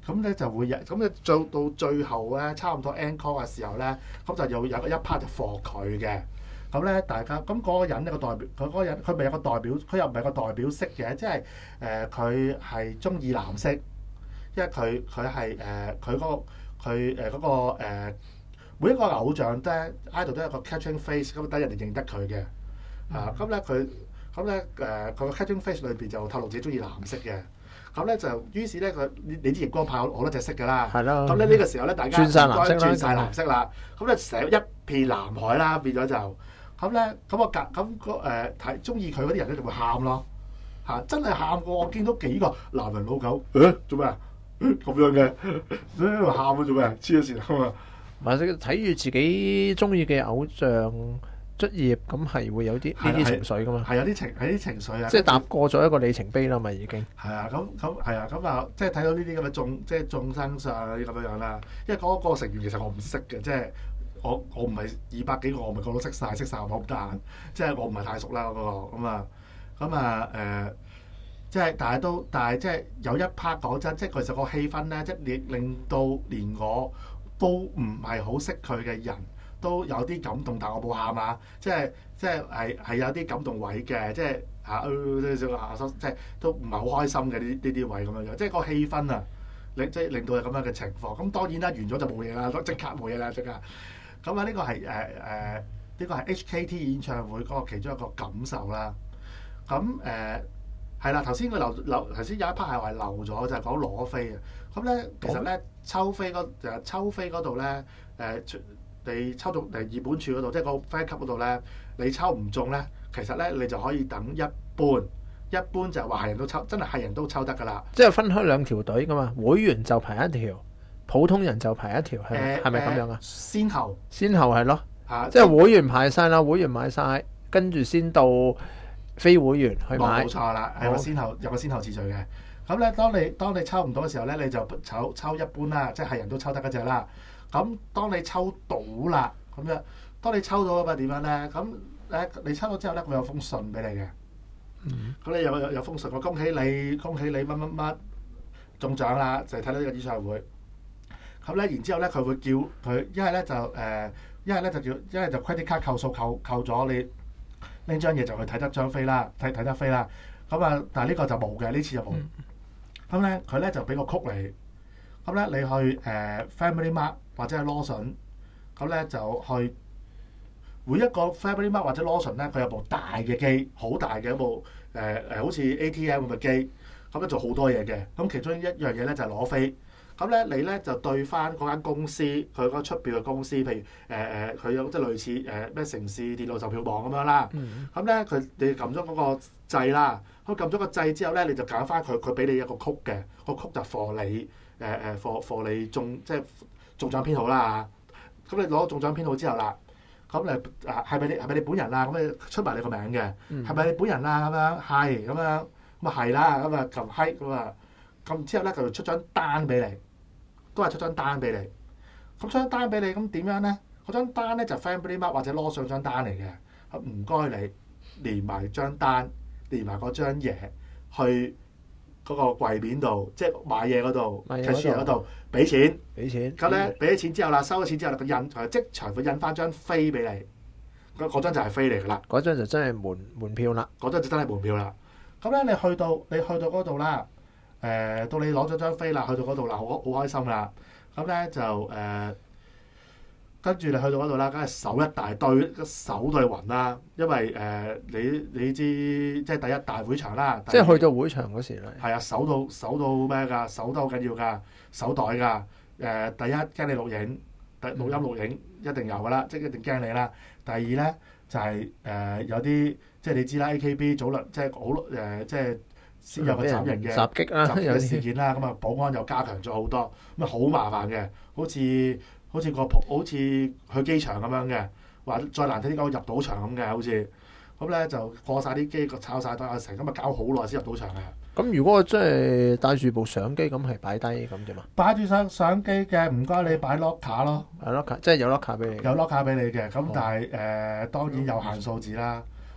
咁咧就會有，咁咧做到最後咧，差唔多 encore 嘅時候咧，咁就有一 part 就 for 佢嘅。咁咧大家咁嗰個人呢個代表，佢嗰個人佢咪有個代表，佢又唔係個代表式嘅，即係佢係中意藍色，因為佢係佢嗰個佢嗰個每一個偶像咧 idol 都有個 catching face， 咁等人哋認得佢嘅。咁咧佢個 catching face 裏邊就透露自己中意藍色嘅。咁咧就於是咧你知熒光棒好多隻色㗎啦。 係咯。 咁咧呢個時候咧，大家轉晒藍色啦， 轉曬藍色啦。咁咧成一片藍海啦，變咗就咁咧。咁我睇中意佢嗰啲人咧就會喊咯嚇，真係喊過。我見到幾個男人老狗，做咩啊？咁樣嘅，喺度喊啊做咩？黐咗線啊嘛！ 或者睇住自己中意嘅偶像卒業，咁係會有啲呢啲情緒噶嘛？ 係有啲情緒啊！ 即係踏過咗一個里程碑啦嘛，已經。 係啊，咁啊，即係睇到呢啲咁嘅眾生相啲咁樣啦。因為嗰個成員其實我唔識嘅，即係我唔係200幾個，我唔係個個都識晒，我唔得閒。即係我唔係太熟啦嗰個咁啊即係但係即係有一 part 講真，即係其實個氣氛咧，即係令到連我都唔係好識佢嘅人都有啲感動，但我冇喊啊！即係有啲感動位嘅，即係即係都唔係好開心嘅呢啲位咁樣樣，即係個氣氛啊，即係令到係咁樣嘅情況。咁當然啦，完咗就冇嘢啦，即刻冇嘢啦，即刻。咁啊，呢個係呢個係 HKT 演唱會嗰個其中一個感受啦。咁係啦，頭先有一 part 係話漏咗，就係講攞飛啊。咁咧其實咧抽飛嗰度咧你抽到二本柱嗰度，即係個 fan club 嗰度咧，你抽唔中咧，其實咧你就可以等一般就係話係人都抽，真係人都抽得㗎啦。 即係分開兩條隊㗎嘛，會員就排一條，普通人就排一條，係咪咁樣啊？ 先後係咯，即係會員排晒啦，會員買晒，跟住先到非會員去買。 冇錯啦，係有個先後次序嘅。咁咧，當你抽唔到嘅時候咧，你就抽一般啦，即係人都抽得嗰隻啦。咁當你抽到啦，咁樣當你抽到咁啊點樣咧？咁你抽到之後咧，會有封信俾你嘅。咁你有封信，我恭喜你乜乜乜中獎啦，就係睇到呢個演唱會。咁咧，然之後咧，佢會叫佢一係咧就 credit card 扣數扣咗你拎張嘢就去睇得張飛啦，睇得飛啦。咁啊，但係呢個就冇嘅，呢次就冇。咁咧，佢咧就俾個曲你。咁咧，你去Family Mart 或者係 Lawson，咁咧就去每一個 Family Mart 或者 Lawson 咧，佢有部大嘅機，好大嘅一部好似 ATM 咁嘅機，咁咧做好多嘢嘅。咁其中一樣嘢咧就係攞飛。咁咧你咧就對翻嗰間公司，佢嗰出邊嘅公司，譬如佢有即係類似咩城市電腦售票網咁樣啦。咁咧你撳咗嗰個掣啦，佢撳咗個掣之後咧，你就揀翻佢俾你一個曲嘅，個曲就貨你貨你中獎編號啦。咁你攞中獎編號之後啦，咁你係咪你本人啊？咁你出埋你個名嘅，係咪你本人啊？咁樣係咁樣，咁啊係啦，咁啊撳閪咁啊，咁之後咧佢就出張單俾你，都係出張單俾你。咁出張單俾你，咁點樣咧？嗰張單咧就 Family Mart 或者攞上張單嚟嘅，唔該你連埋張單，連埋嗰張嘢去嗰個櫃面度，即係買嘢嗰度 cashier 嗰度俾錢。咁咧俾咗錢之後啦，收咗錢之後啦，個印即場會印翻張飛俾你。嗰張就係飛嚟㗎啦。 嗰張就真係門票啦。 嗰張就真係門票啦。咁咧你去到嗰度啦，到你攞咗張飛啦，去到嗰度啦，好開心啦。咁咧就跟住你去到嗰度啦，梗係手一大堆，手對暈啦，因為你知即係第一大會場啦， 即係去到會場嗰時咧， 係啊，手到咩㗎？手都好緊要㗎，手袋㗎。第一驚你錄影，錄音錄影一定有㗎啦，即係一定驚你啦。第二咧就係有啲即係你知啦 AKB 早輪即係好即係先有個斬人嘅襲擊啦， 襲擊事件啦，咁啊保安又加強咗好多，咁啊好麻煩嘅，好似去機場咁樣嘅，話再難聽啲講入賭場咁嘅，好似咁咧就過晒啲機，炒晒都成，咁啊搞好耐先入賭場嘅。 咁如果我真係帶住部相機咁係擺低咁點啊？ 擺住相機嘅，唔該你擺 lock 卡咯。 係 lock 卡，即係有 lock 卡俾你。 有 lock 卡俾你嘅，咁但係當然有限數字啦。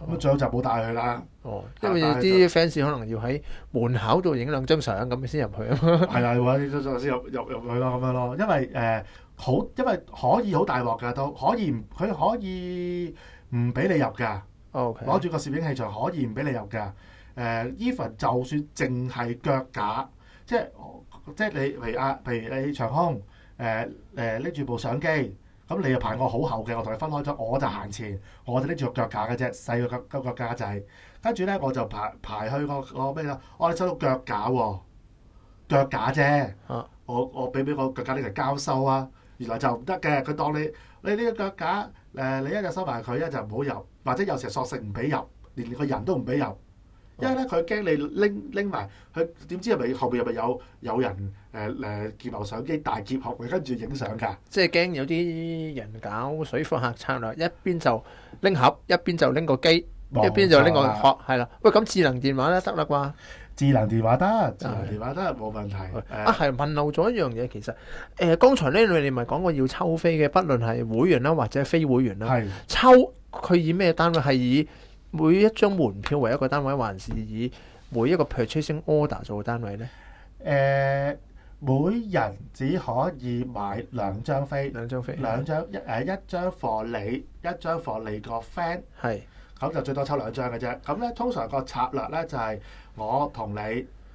咁最後就冇帶佢啦。 因為啲 fans 可能要喺門口度影2張相咁先入去啊嘛。 係啊，或者先入去咯咁樣咯。因為因為可以好大鑊㗎，都可以佢可以唔俾你入㗎。攞住個攝影器材可以唔俾你入㗎。even 就算淨係腳架，即係你譬如你長空拎住部相機，咁你又排我好後嘅，我同你分開咗，我就行前，我就拎住個腳架嘅啫，細個腳架仔。跟住咧我就排去個咩啦？我哋收到腳架喎，腳架啫。我俾個腳架你嚟交收啊！原來就唔得嘅，佢當你呢個腳架你一日收埋佢，一就唔好入，或者有時索性唔俾入，連個人都唔俾入。因為咧，佢驚你拎埋，佢點知係咪後邊係咪有人劫流相機大劫後，跟住影相㗎？ 即係驚有啲人搞水貨客策略，一邊就拎盒，一邊就拎個機，一邊就拎個殼，係啦。喂，咁智能電話咧得啦啩？ 智能電話得，智能電話得冇問題。 係問漏咗一樣嘢，其實剛才呢你哋咪講過要抽飛嘅，不論係會員啦或者非會員啦，抽佢以咩單位？係以每一張門票為一個單位，還是以每一個 purchasing order 做單位呢？ 每人只可以買2張飛，一張 for 你，一張 for 你個 friend。係，咁就最多抽2張嘅啫。咁咧通常個策略咧就係我同你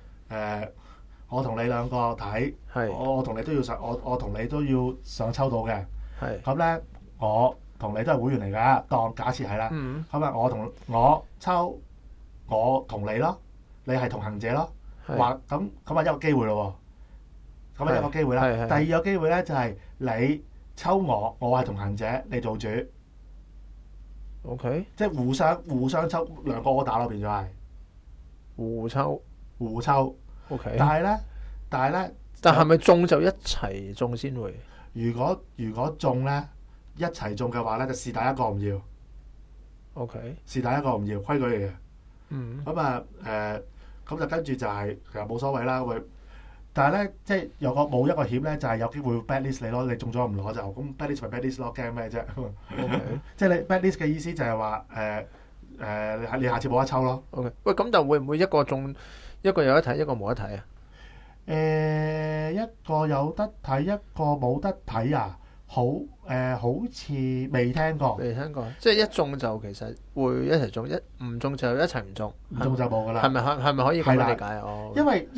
兩個睇，我同你都要上，我同你都要上抽到嘅。係，咁咧我同你都係會員嚟㗎，當假設係啦。咁啊，我抽我同你咯，你係同行者咯。話咁啊一個機會咯喎，咁啊一個機會啦。第二個機會咧就係你抽我係同行者，你做主。 OK， 即係互相抽2個order咯，變咗係互抽。OK， 但係咪中就一齊中先會？ 如果中咧？一齊中嘅話咧，就是但一個唔要。 OK， 是但一個唔要，規矩嚟嘅。咁啊咁就跟住就係其實冇所謂啦。但係咧，即係冇一個險咧，就係有機會 bad list 你咯。你中咗唔攞就咁 bad list 咪 bad list 咯，驚咩啫？即係你 bad list 嘅意思就係話你下次冇得抽咯。 OK， 喂，咁就會唔會一個中一個有得睇，一個冇得睇啊？ 一個有得睇，一個冇得睇啊？好似未聽過， 即係一中就其實會一齊中，一唔中就一齊唔中， 唔中就冇噶啦。 係咪可以咁樣理解啊？ 因為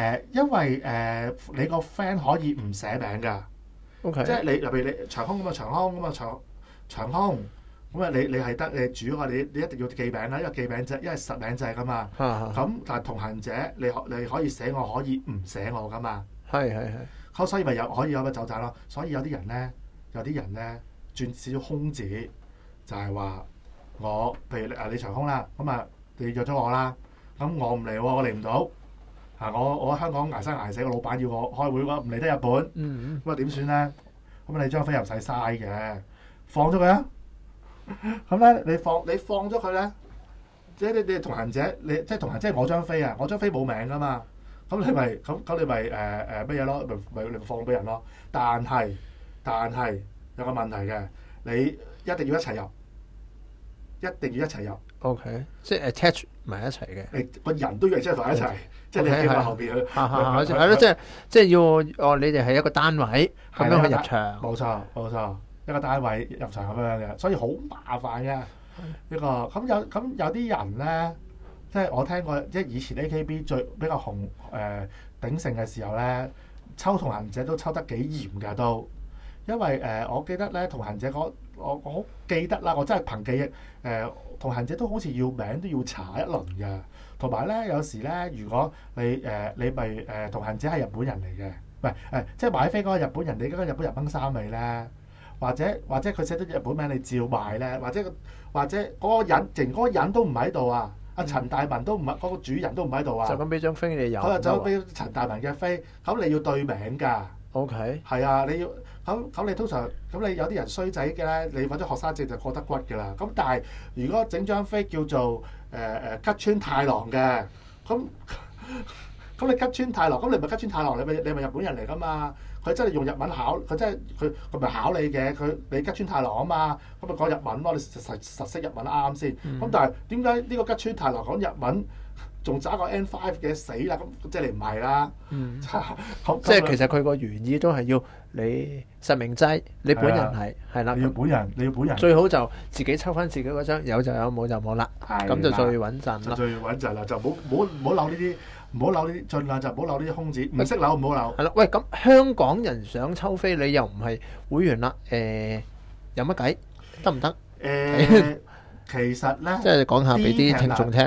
你個 friend 可以唔寫名㗎。OK， 即係你譬如你長空咁啊，長空咁啊，你係得你主嘅話，你一定要記名啦，因為記名制，因為實名制㗎嘛。咁但係同行者你可以寫我，可以唔寫我㗎嘛。係。所以咪可以有個走盞咯。所以有啲人咧轉少少空子，就係話我譬如你長空啦，咁啊你約咗我啦，咁我唔嚟喎，我嚟唔到我喺香港捱生捱死，個老闆要我開會，我唔嚟得日本，咁啊點算咧？咁你張飛又唔使嘥嘅，放咗佢啊！咁咧你放咗佢咧，即係你同行者，你即係同行者係我張飛啊，我張飛冇名噶嘛。咁你咪乜嘢咯？咪放俾人咯。但係有個問題嘅，你一定要一齊入。 OK， 即係 attach 埋一齊嘅。 你個人都要 attach 埋一齊，即係你叫埋後邊去。 係咯，即係要你哋係一個單位咁樣去入場。 冇錯，一個單位入場咁樣嘅，所以好麻煩嘅呢個。咁有啲人咧。即係我聽過，即係以前 AKB 比較紅鼎盛嘅時候咧，抽同行者都抽得幾嚴㗎都，因為我記得咧同行者我好記得啦，我真係憑記憶同行者都好似要名都要查一輪㗎，同埋咧有時咧如果你咪同行者係日本人嚟嘅，唔係即係買飛嗰個日本人，你嗰個日本人掹衫尾咧，或者佢寫咗日本名你照買咧，或者嗰個人淨嗰個人都唔喺度啊！陳大文都唔係嗰個主人都唔喺度啊！ 就咁俾張飛你有， 佢就走俾陳大文嘅飛，咁你要對名㗎。 OK， 係啊，你要咁你通常咁你有啲人衰仔嘅咧，你揾咗學生證就過得骨㗎啦。咁但係如果整張飛叫做吉川太郎嘅，咁咁你吉川太郎，咁你唔係吉川太郎，你咪日本人嚟噶嘛？佢真係用日文考，佢真係佢咪考你嘅，你吉川太郎啊嘛，咁咪講日文咯，你實識日文啱先。咁但係點解呢個吉川太郎講日文仲渣過 N5 嘅死啦？咁即係你唔係啦。 即係其實佢個原意都係要你實名制，你本人係啦。 你要本人。 最好就自己抽翻自己嗰張，有就有，冇就冇啦。咁就最穩陣啦。 最穩陣啦，就唔好扭呢啲。唔好扭呢啲，盡量就唔好扭呢啲空子，唔識扭唔好扭。 係啦，喂，咁香港人想抽飛，你又唔係會員啦，有乜計？得唔得？ 其實咧， 即係講下俾啲聽眾聽。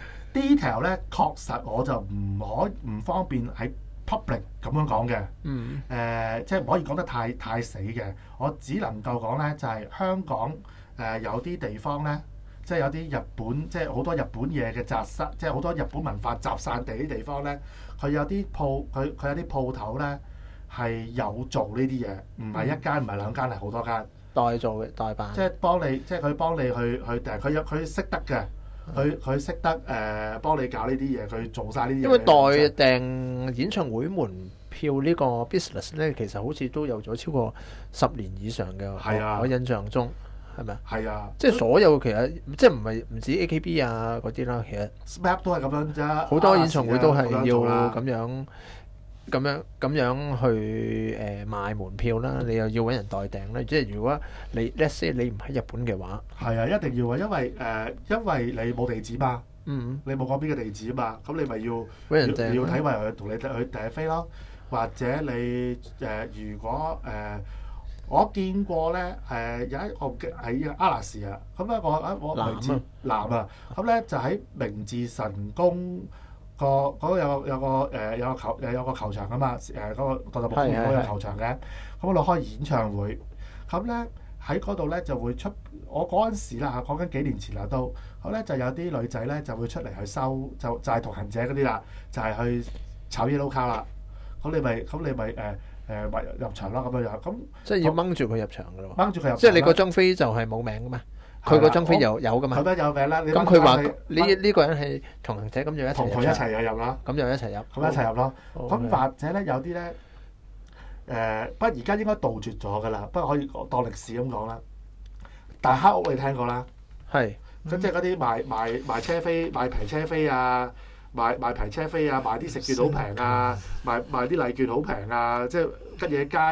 detail 咧，確實我就唔方便喺 public 咁樣講嘅。即係唔可以講得太死嘅。我只能夠講咧，就係香港有啲地方咧。即係有啲日本，即係好多日本嘢嘅雜室，即係好多日本文化集散地啲地方咧，佢有啲佢有啲鋪頭咧係有做呢啲嘢，唔係一間唔係兩間，係好多間代做嘅代辦。 即係佢幫你去訂，佢識得嘅，佢識得幫你搞呢啲嘢，佢做晒呢啲嘢。 因為代訂演唱會門票呢個 business 咧，其實好似都有咗超過10年以上嘅。 係啊， 我印象中。係咪啊？ 係啊， 即係所有其實即係唔止 AKB 啊嗰啲啦，其實 SMAP 都係咁樣啫。 好多演唱會都係要咁樣去賣門票啦，你又要揾人代訂啦。即係如果你 let's say 你唔喺日本嘅話， 係啊，一定要啊，因為你冇地址嘛，你冇講邊個地址啊嘛，咁你咪要揾人訂， 要睇埋佢同你去訂飛咯，或者你如果我見過咧，有一個喺阿拉士啊，咁咧我明治南啊，咁咧就喺明治神宮嗰個有個球場啊嘛，嗰個獨立公園嗰個球場嘅，咁嗰度開演唱會，咁咧喺嗰度咧就會出，我嗰陣時啦嚇，講緊幾年前啦都，咁咧就有啲女仔咧就會出嚟去收，就係同行者嗰啲啦，就係去炒 yellow 卡啦，咁你咪入場啦咁樣樣，咁即係要掹住佢入場噶咯， 掹住佢入場， 即係你嗰張飛就係冇名噶嘛，佢嗰張飛有噶嘛， 佢都有名啦。 咁佢話呢個人係同行者，咁就一齊同佢一齊入啦， 咁就一齊入， 咁一齊入咯。咁或者咧有啲咧不過而家應該杜絕咗噶啦，不過可以當歷史咁講啦。大黑屋你聽過啦， 係咁即係嗰啲賣車飛、賣平車飛啊。賣平車飛啊，賣啲食券好平啊，賣啲禮券好平啊，即係跟嘢加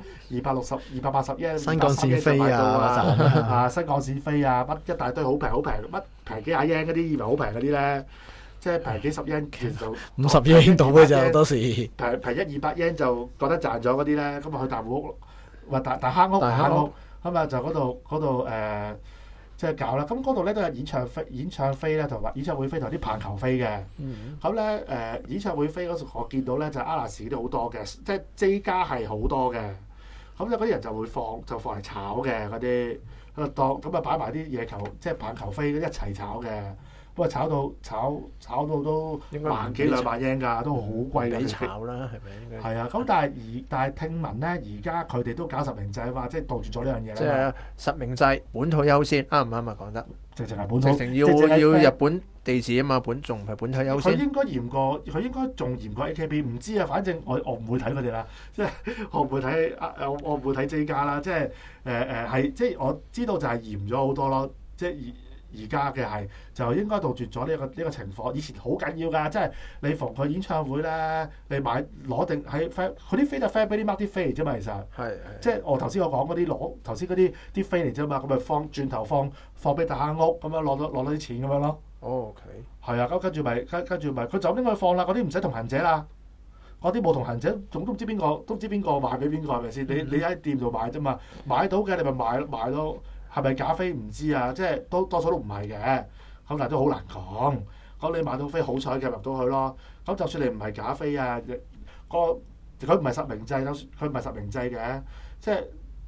280、280 yen 新幹線飛啊， 新幹線飛啊，乜一大堆好平，乜平幾廿 yen 嗰啲以為好平嗰啲咧，即係平幾十 yen 其實就 50 yen 到嘅咋，好多時平100-200 yen 就覺得賺咗嗰啲咧，咁啊去大屋，話大坑屋咁啊就嗰度即係搞啦，咁嗰度咧都有演唱飛咧，同埋演唱會飛同啲棒球飛嘅。咁咧演唱會飛嗰時我見到咧就阿拉士都好多嘅，即係 J 家係好多嘅。咁咧嗰啲人就會放嚟炒嘅嗰啲，咁啊擺埋啲野球，即係棒球飛一齊炒嘅。不過炒到都萬幾2萬 yen 㗎，都好貴嘅。 俾炒啦，係咪應該？ 係啊，咁但係聽聞咧，而家佢哋都搞實名制啊嘛，即係杜絕咗呢樣嘢咧。 即係實名制，本土優先，啱唔啱啊？講得直情係本土， 直情要日本地址啊嘛，仲唔係本土優先？ 佢應該仲嚴過 AKB， 唔知啊。反正我唔會睇佢哋啦，即係我唔會睇 J 家啦，即係係即係我知道就係嚴咗好多咯，即係而家嘅係就應該杜絕咗呢個情況。以前好緊要㗎，即係你逢佢演唱會咧，你攞定喺佢啲飛就 February Mark 啲飛嚟啫嘛，其實係即係我頭先我講嗰啲頭先嗰啲飛嚟啫嘛，咁咪轉頭放俾大坑屋咁樣攞到啲錢咁樣咯。 OK， 係啊，咁跟住咪佢就拎去放啦，嗰啲唔使同行者啦，嗰啲冇同行者，總都唔知邊個賣俾邊個係咪先？你喺店度買啫嘛，買到嘅你咪買咯。係咪假飛唔知啊？即係多數都唔係嘅，咁但係都好難講。咁你買到飛好彩嘅入到去咯。咁就算你唔係假飛啊，佢唔係實名制，佢唔係實名制嘅，即係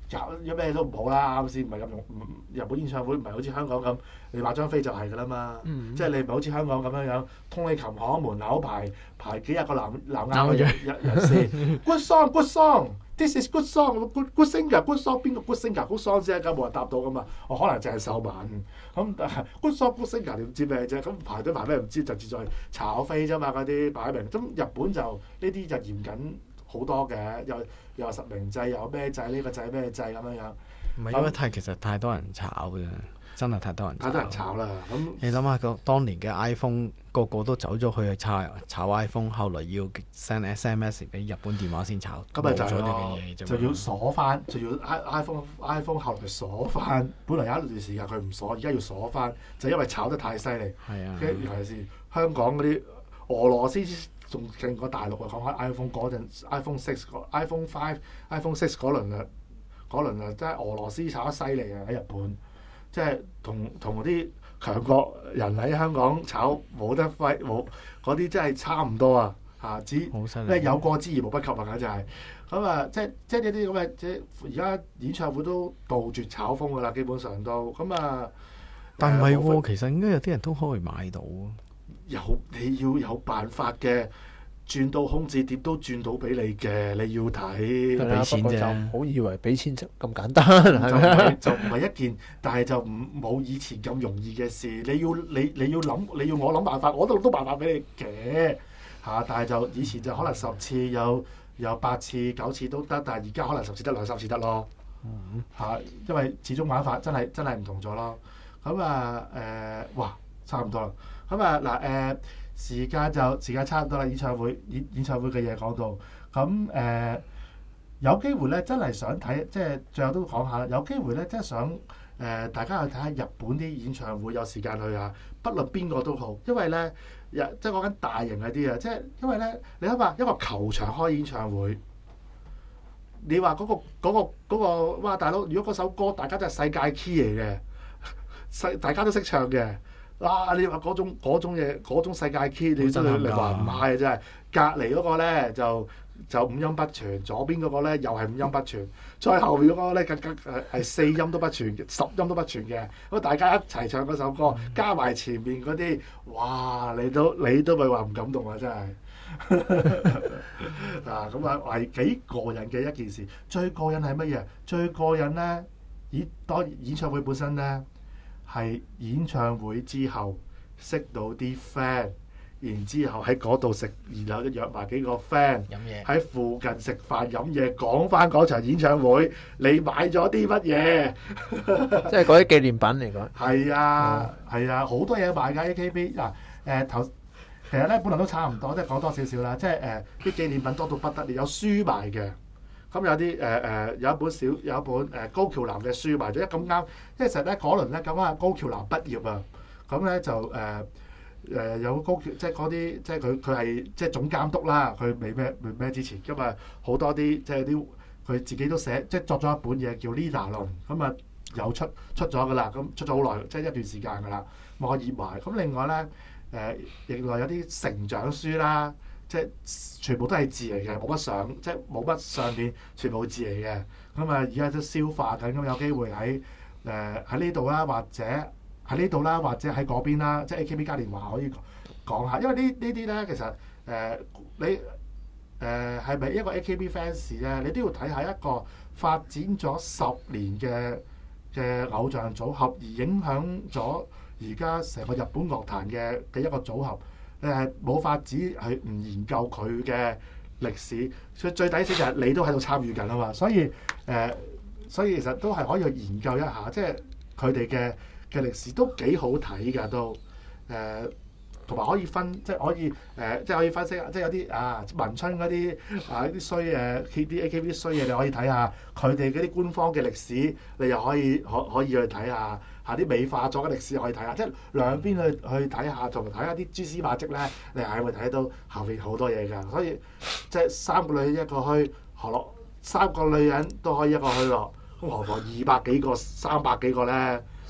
有咩都唔好啦，啱先唔係咁用。日本演唱會唔係好似香港咁，你買張飛就係㗎啦嘛。即係你唔係好似香港咁樣通利琴行門口排幾廿個男人士 ，good song，good song，this is good song，good singer，good song， 邊個 good singer？good song 先㗎，冇人答到㗎嘛。我可能淨係手板咁，但係 good song，good singer 點知咩啫？咁排隊排咩唔知，就自在炒飛啫嘛。嗰啲擺明咁日本就呢啲就嚴謹好多嘅，又實名制，又咩制呢個制咩制咁樣樣。 唔係因為其實太多人炒嘅，真係太多人炒啦。咁你諗下個當年嘅 iPhone 個個都走咗去炒 iPhone， 後來要 send SMS 俾日本電話先炒， 咁咪就係咗呢咯， 樣嘢啫嘛。 就要鎖翻，就要 iPhone 後來鎖翻。本來有一段時間佢唔鎖，而家要鎖翻，就因為炒得太犀利。 係啊， 尤其是香港嗰啲俄羅斯仲勁過大陸啊！講開 iPhone 嗰陣 ，iPhone 6、iPhone 5、iPhone 6嗰輪啊，真係俄羅斯炒得犀利啊！喺日本，即係同啲強國人喺香港炒冇得揮，冇嗰啲真係差唔多啊！嚇，咩有過之而無不及啊！簡直係咁啊！即係呢啲咁嘅，即係而家演唱會都杜絕炒風㗎啦，基本上都咁啊！ 但唔係喎，其實應該有啲人都可以買到。 你要有辦法嘅，轉到空置碟都轉到俾你嘅，你要睇俾錢啫，就唔好以為俾錢咁簡單， 就唔係一件，但係就冇以前咁容易嘅事。你要諗，你要我諗辦法，我都諗到辦法俾你嘅嚇。但係就以前就可能10次有8次9次都得，但係而家可能10次得2-3次得咯嚇，因為始終玩法真係唔同咗咯。咁啊哇，差唔多啦。咁啊嗱時間差唔多啦，演唱會嘅嘢講到咁有機會咧，真係想睇，即係最後都講下啦。有機會咧，真係想大家去睇下日本啲演唱會，有時間去下，不論邊個都好，因為咧即係講緊大型嗰啲啊，即係因為咧你諗下一個球場開演唱會，你話嗰個哇大佬，如果嗰首歌大家都係世界 key 嚟嘅，大家都識唱嘅。你話嗰種嘢，嗰種世界 key， 你真係話唔係真係。隔離嗰個咧就五音不全，左邊嗰個咧又係五音不全，再後面嗰個咧更加係4音都不全，10音都不全嘅。咁大家一齊唱嗰首歌，加埋前面嗰啲，哇！你都咪話唔感動啊！真係嗱，咁啊係幾過癮嘅一件事。最過癮係乜嘢？最過癮咧，當然演唱會本身咧。係演唱會之後識到啲 friend，然之後喺嗰度食，然後約埋幾個 friend 喺附近食飯飲嘢，講翻嗰場演唱會你買咗啲乜嘢？ 即係嗰啲紀念品嚟講。 係啊，好多嘢買㗎 AKB 嗱其實咧本來都差唔多，即係講多少少啦，即係啲紀念品多到不得了，有書賣嘅。咁有啲有一本高橋藍嘅書賣咗，咁啱，因為實咧嗰輪咧咁啱高橋藍畢業啊，咁咧就有高橋，即係嗰啲即係佢係即係總監督啦，佢未咩之前，咁啊好多啲即係啲佢自己都寫，即係作咗一本嘢叫 Lina 論，咁啊有出咗噶啦，咁出咗好耐，即係一段時間噶啦，我熱埋。咁另外咧另外有啲成長書啦。即係全部都係字嚟嘅，冇乜相，即係冇乜相片，全部字嚟嘅。咁而家都消化緊，咁有機會喺呢度啦，或者喺呢度啦，或者喺嗰邊啦，即係 AKB 嘉年華可以講下。因為呢啲咧，其實你係咪一個 AKB fans 咧？你都要睇下一個發展咗10年嘅偶像組合，而影響咗而家成個日本樂壇嘅一個組合。冇法子係唔研究佢嘅歷史，最抵死就係你都喺度參與緊啊嘛，所以其實都係可以去研究一下，即係佢哋嘅歷史都幾好睇㗎都同埋可以即係可以即係可以分析，即係有啲文春嗰啲啲衰啲 AKB 啲衰嘢，你可以睇下佢哋嗰啲官方嘅歷史，你又可以去睇下。啲美化咗嘅歷史可以睇下，即係兩邊去睇下，同埋睇下啲蛛絲馬跡咧，你係會睇到後邊好多嘢㗎。所以即係3個女人一個墟，何樂3個女人都可以一個墟咯。咁何況200幾個、300幾個咧？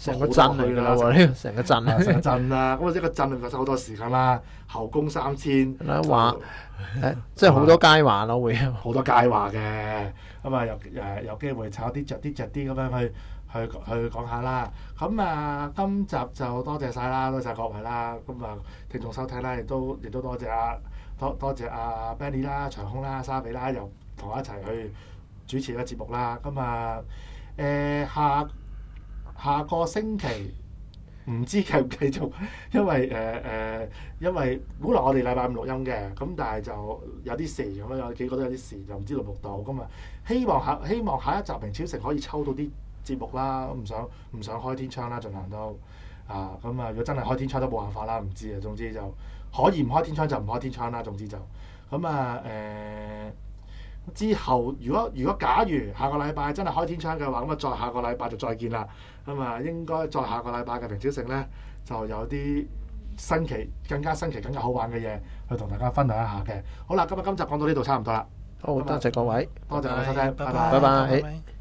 成個鎮嚟㗎啦喎，呢個成個鎮成個鎮啦。咁啊，一個鎮發生好多時間啦，後宮3000 啦話即係好多佳話咯，會好多佳話嘅。咁啊，有機會炒啲着啲咁樣去講下啦。咁啊，今集就多謝晒啦，多謝各位啦。咁啊，聽眾收聽啦，亦都多謝多謝阿 Benny 啦、長空啦、沙比啦，又同我一齊去主持個節目啦。咁啊，下個星期唔知繼唔繼續，因為本來我哋禮拜5錄音嘅，咁但係就有啲事咁樣，有幾個都有啲事，就唔知錄唔錄到。咁啊，希望下一集明超城可以抽到啲節目啦，唔想開天窗啦，盡量都咁啊！如果真係開天窗都冇辦法啦，唔知啊。總之就可以唔開天窗就唔開天窗啦。總之就咁啊之後如果假如下個禮拜真係開天窗嘅話，咁啊再下個禮拜就再見啦。咁啊應該再下個禮拜嘅明超城咧，就有啲更加新奇、更加好玩嘅嘢去同大家分享一下嘅。好啦，今集講到呢度差唔多啦。 好，多謝各位， 多謝各位收聽，拜拜。 拜拜。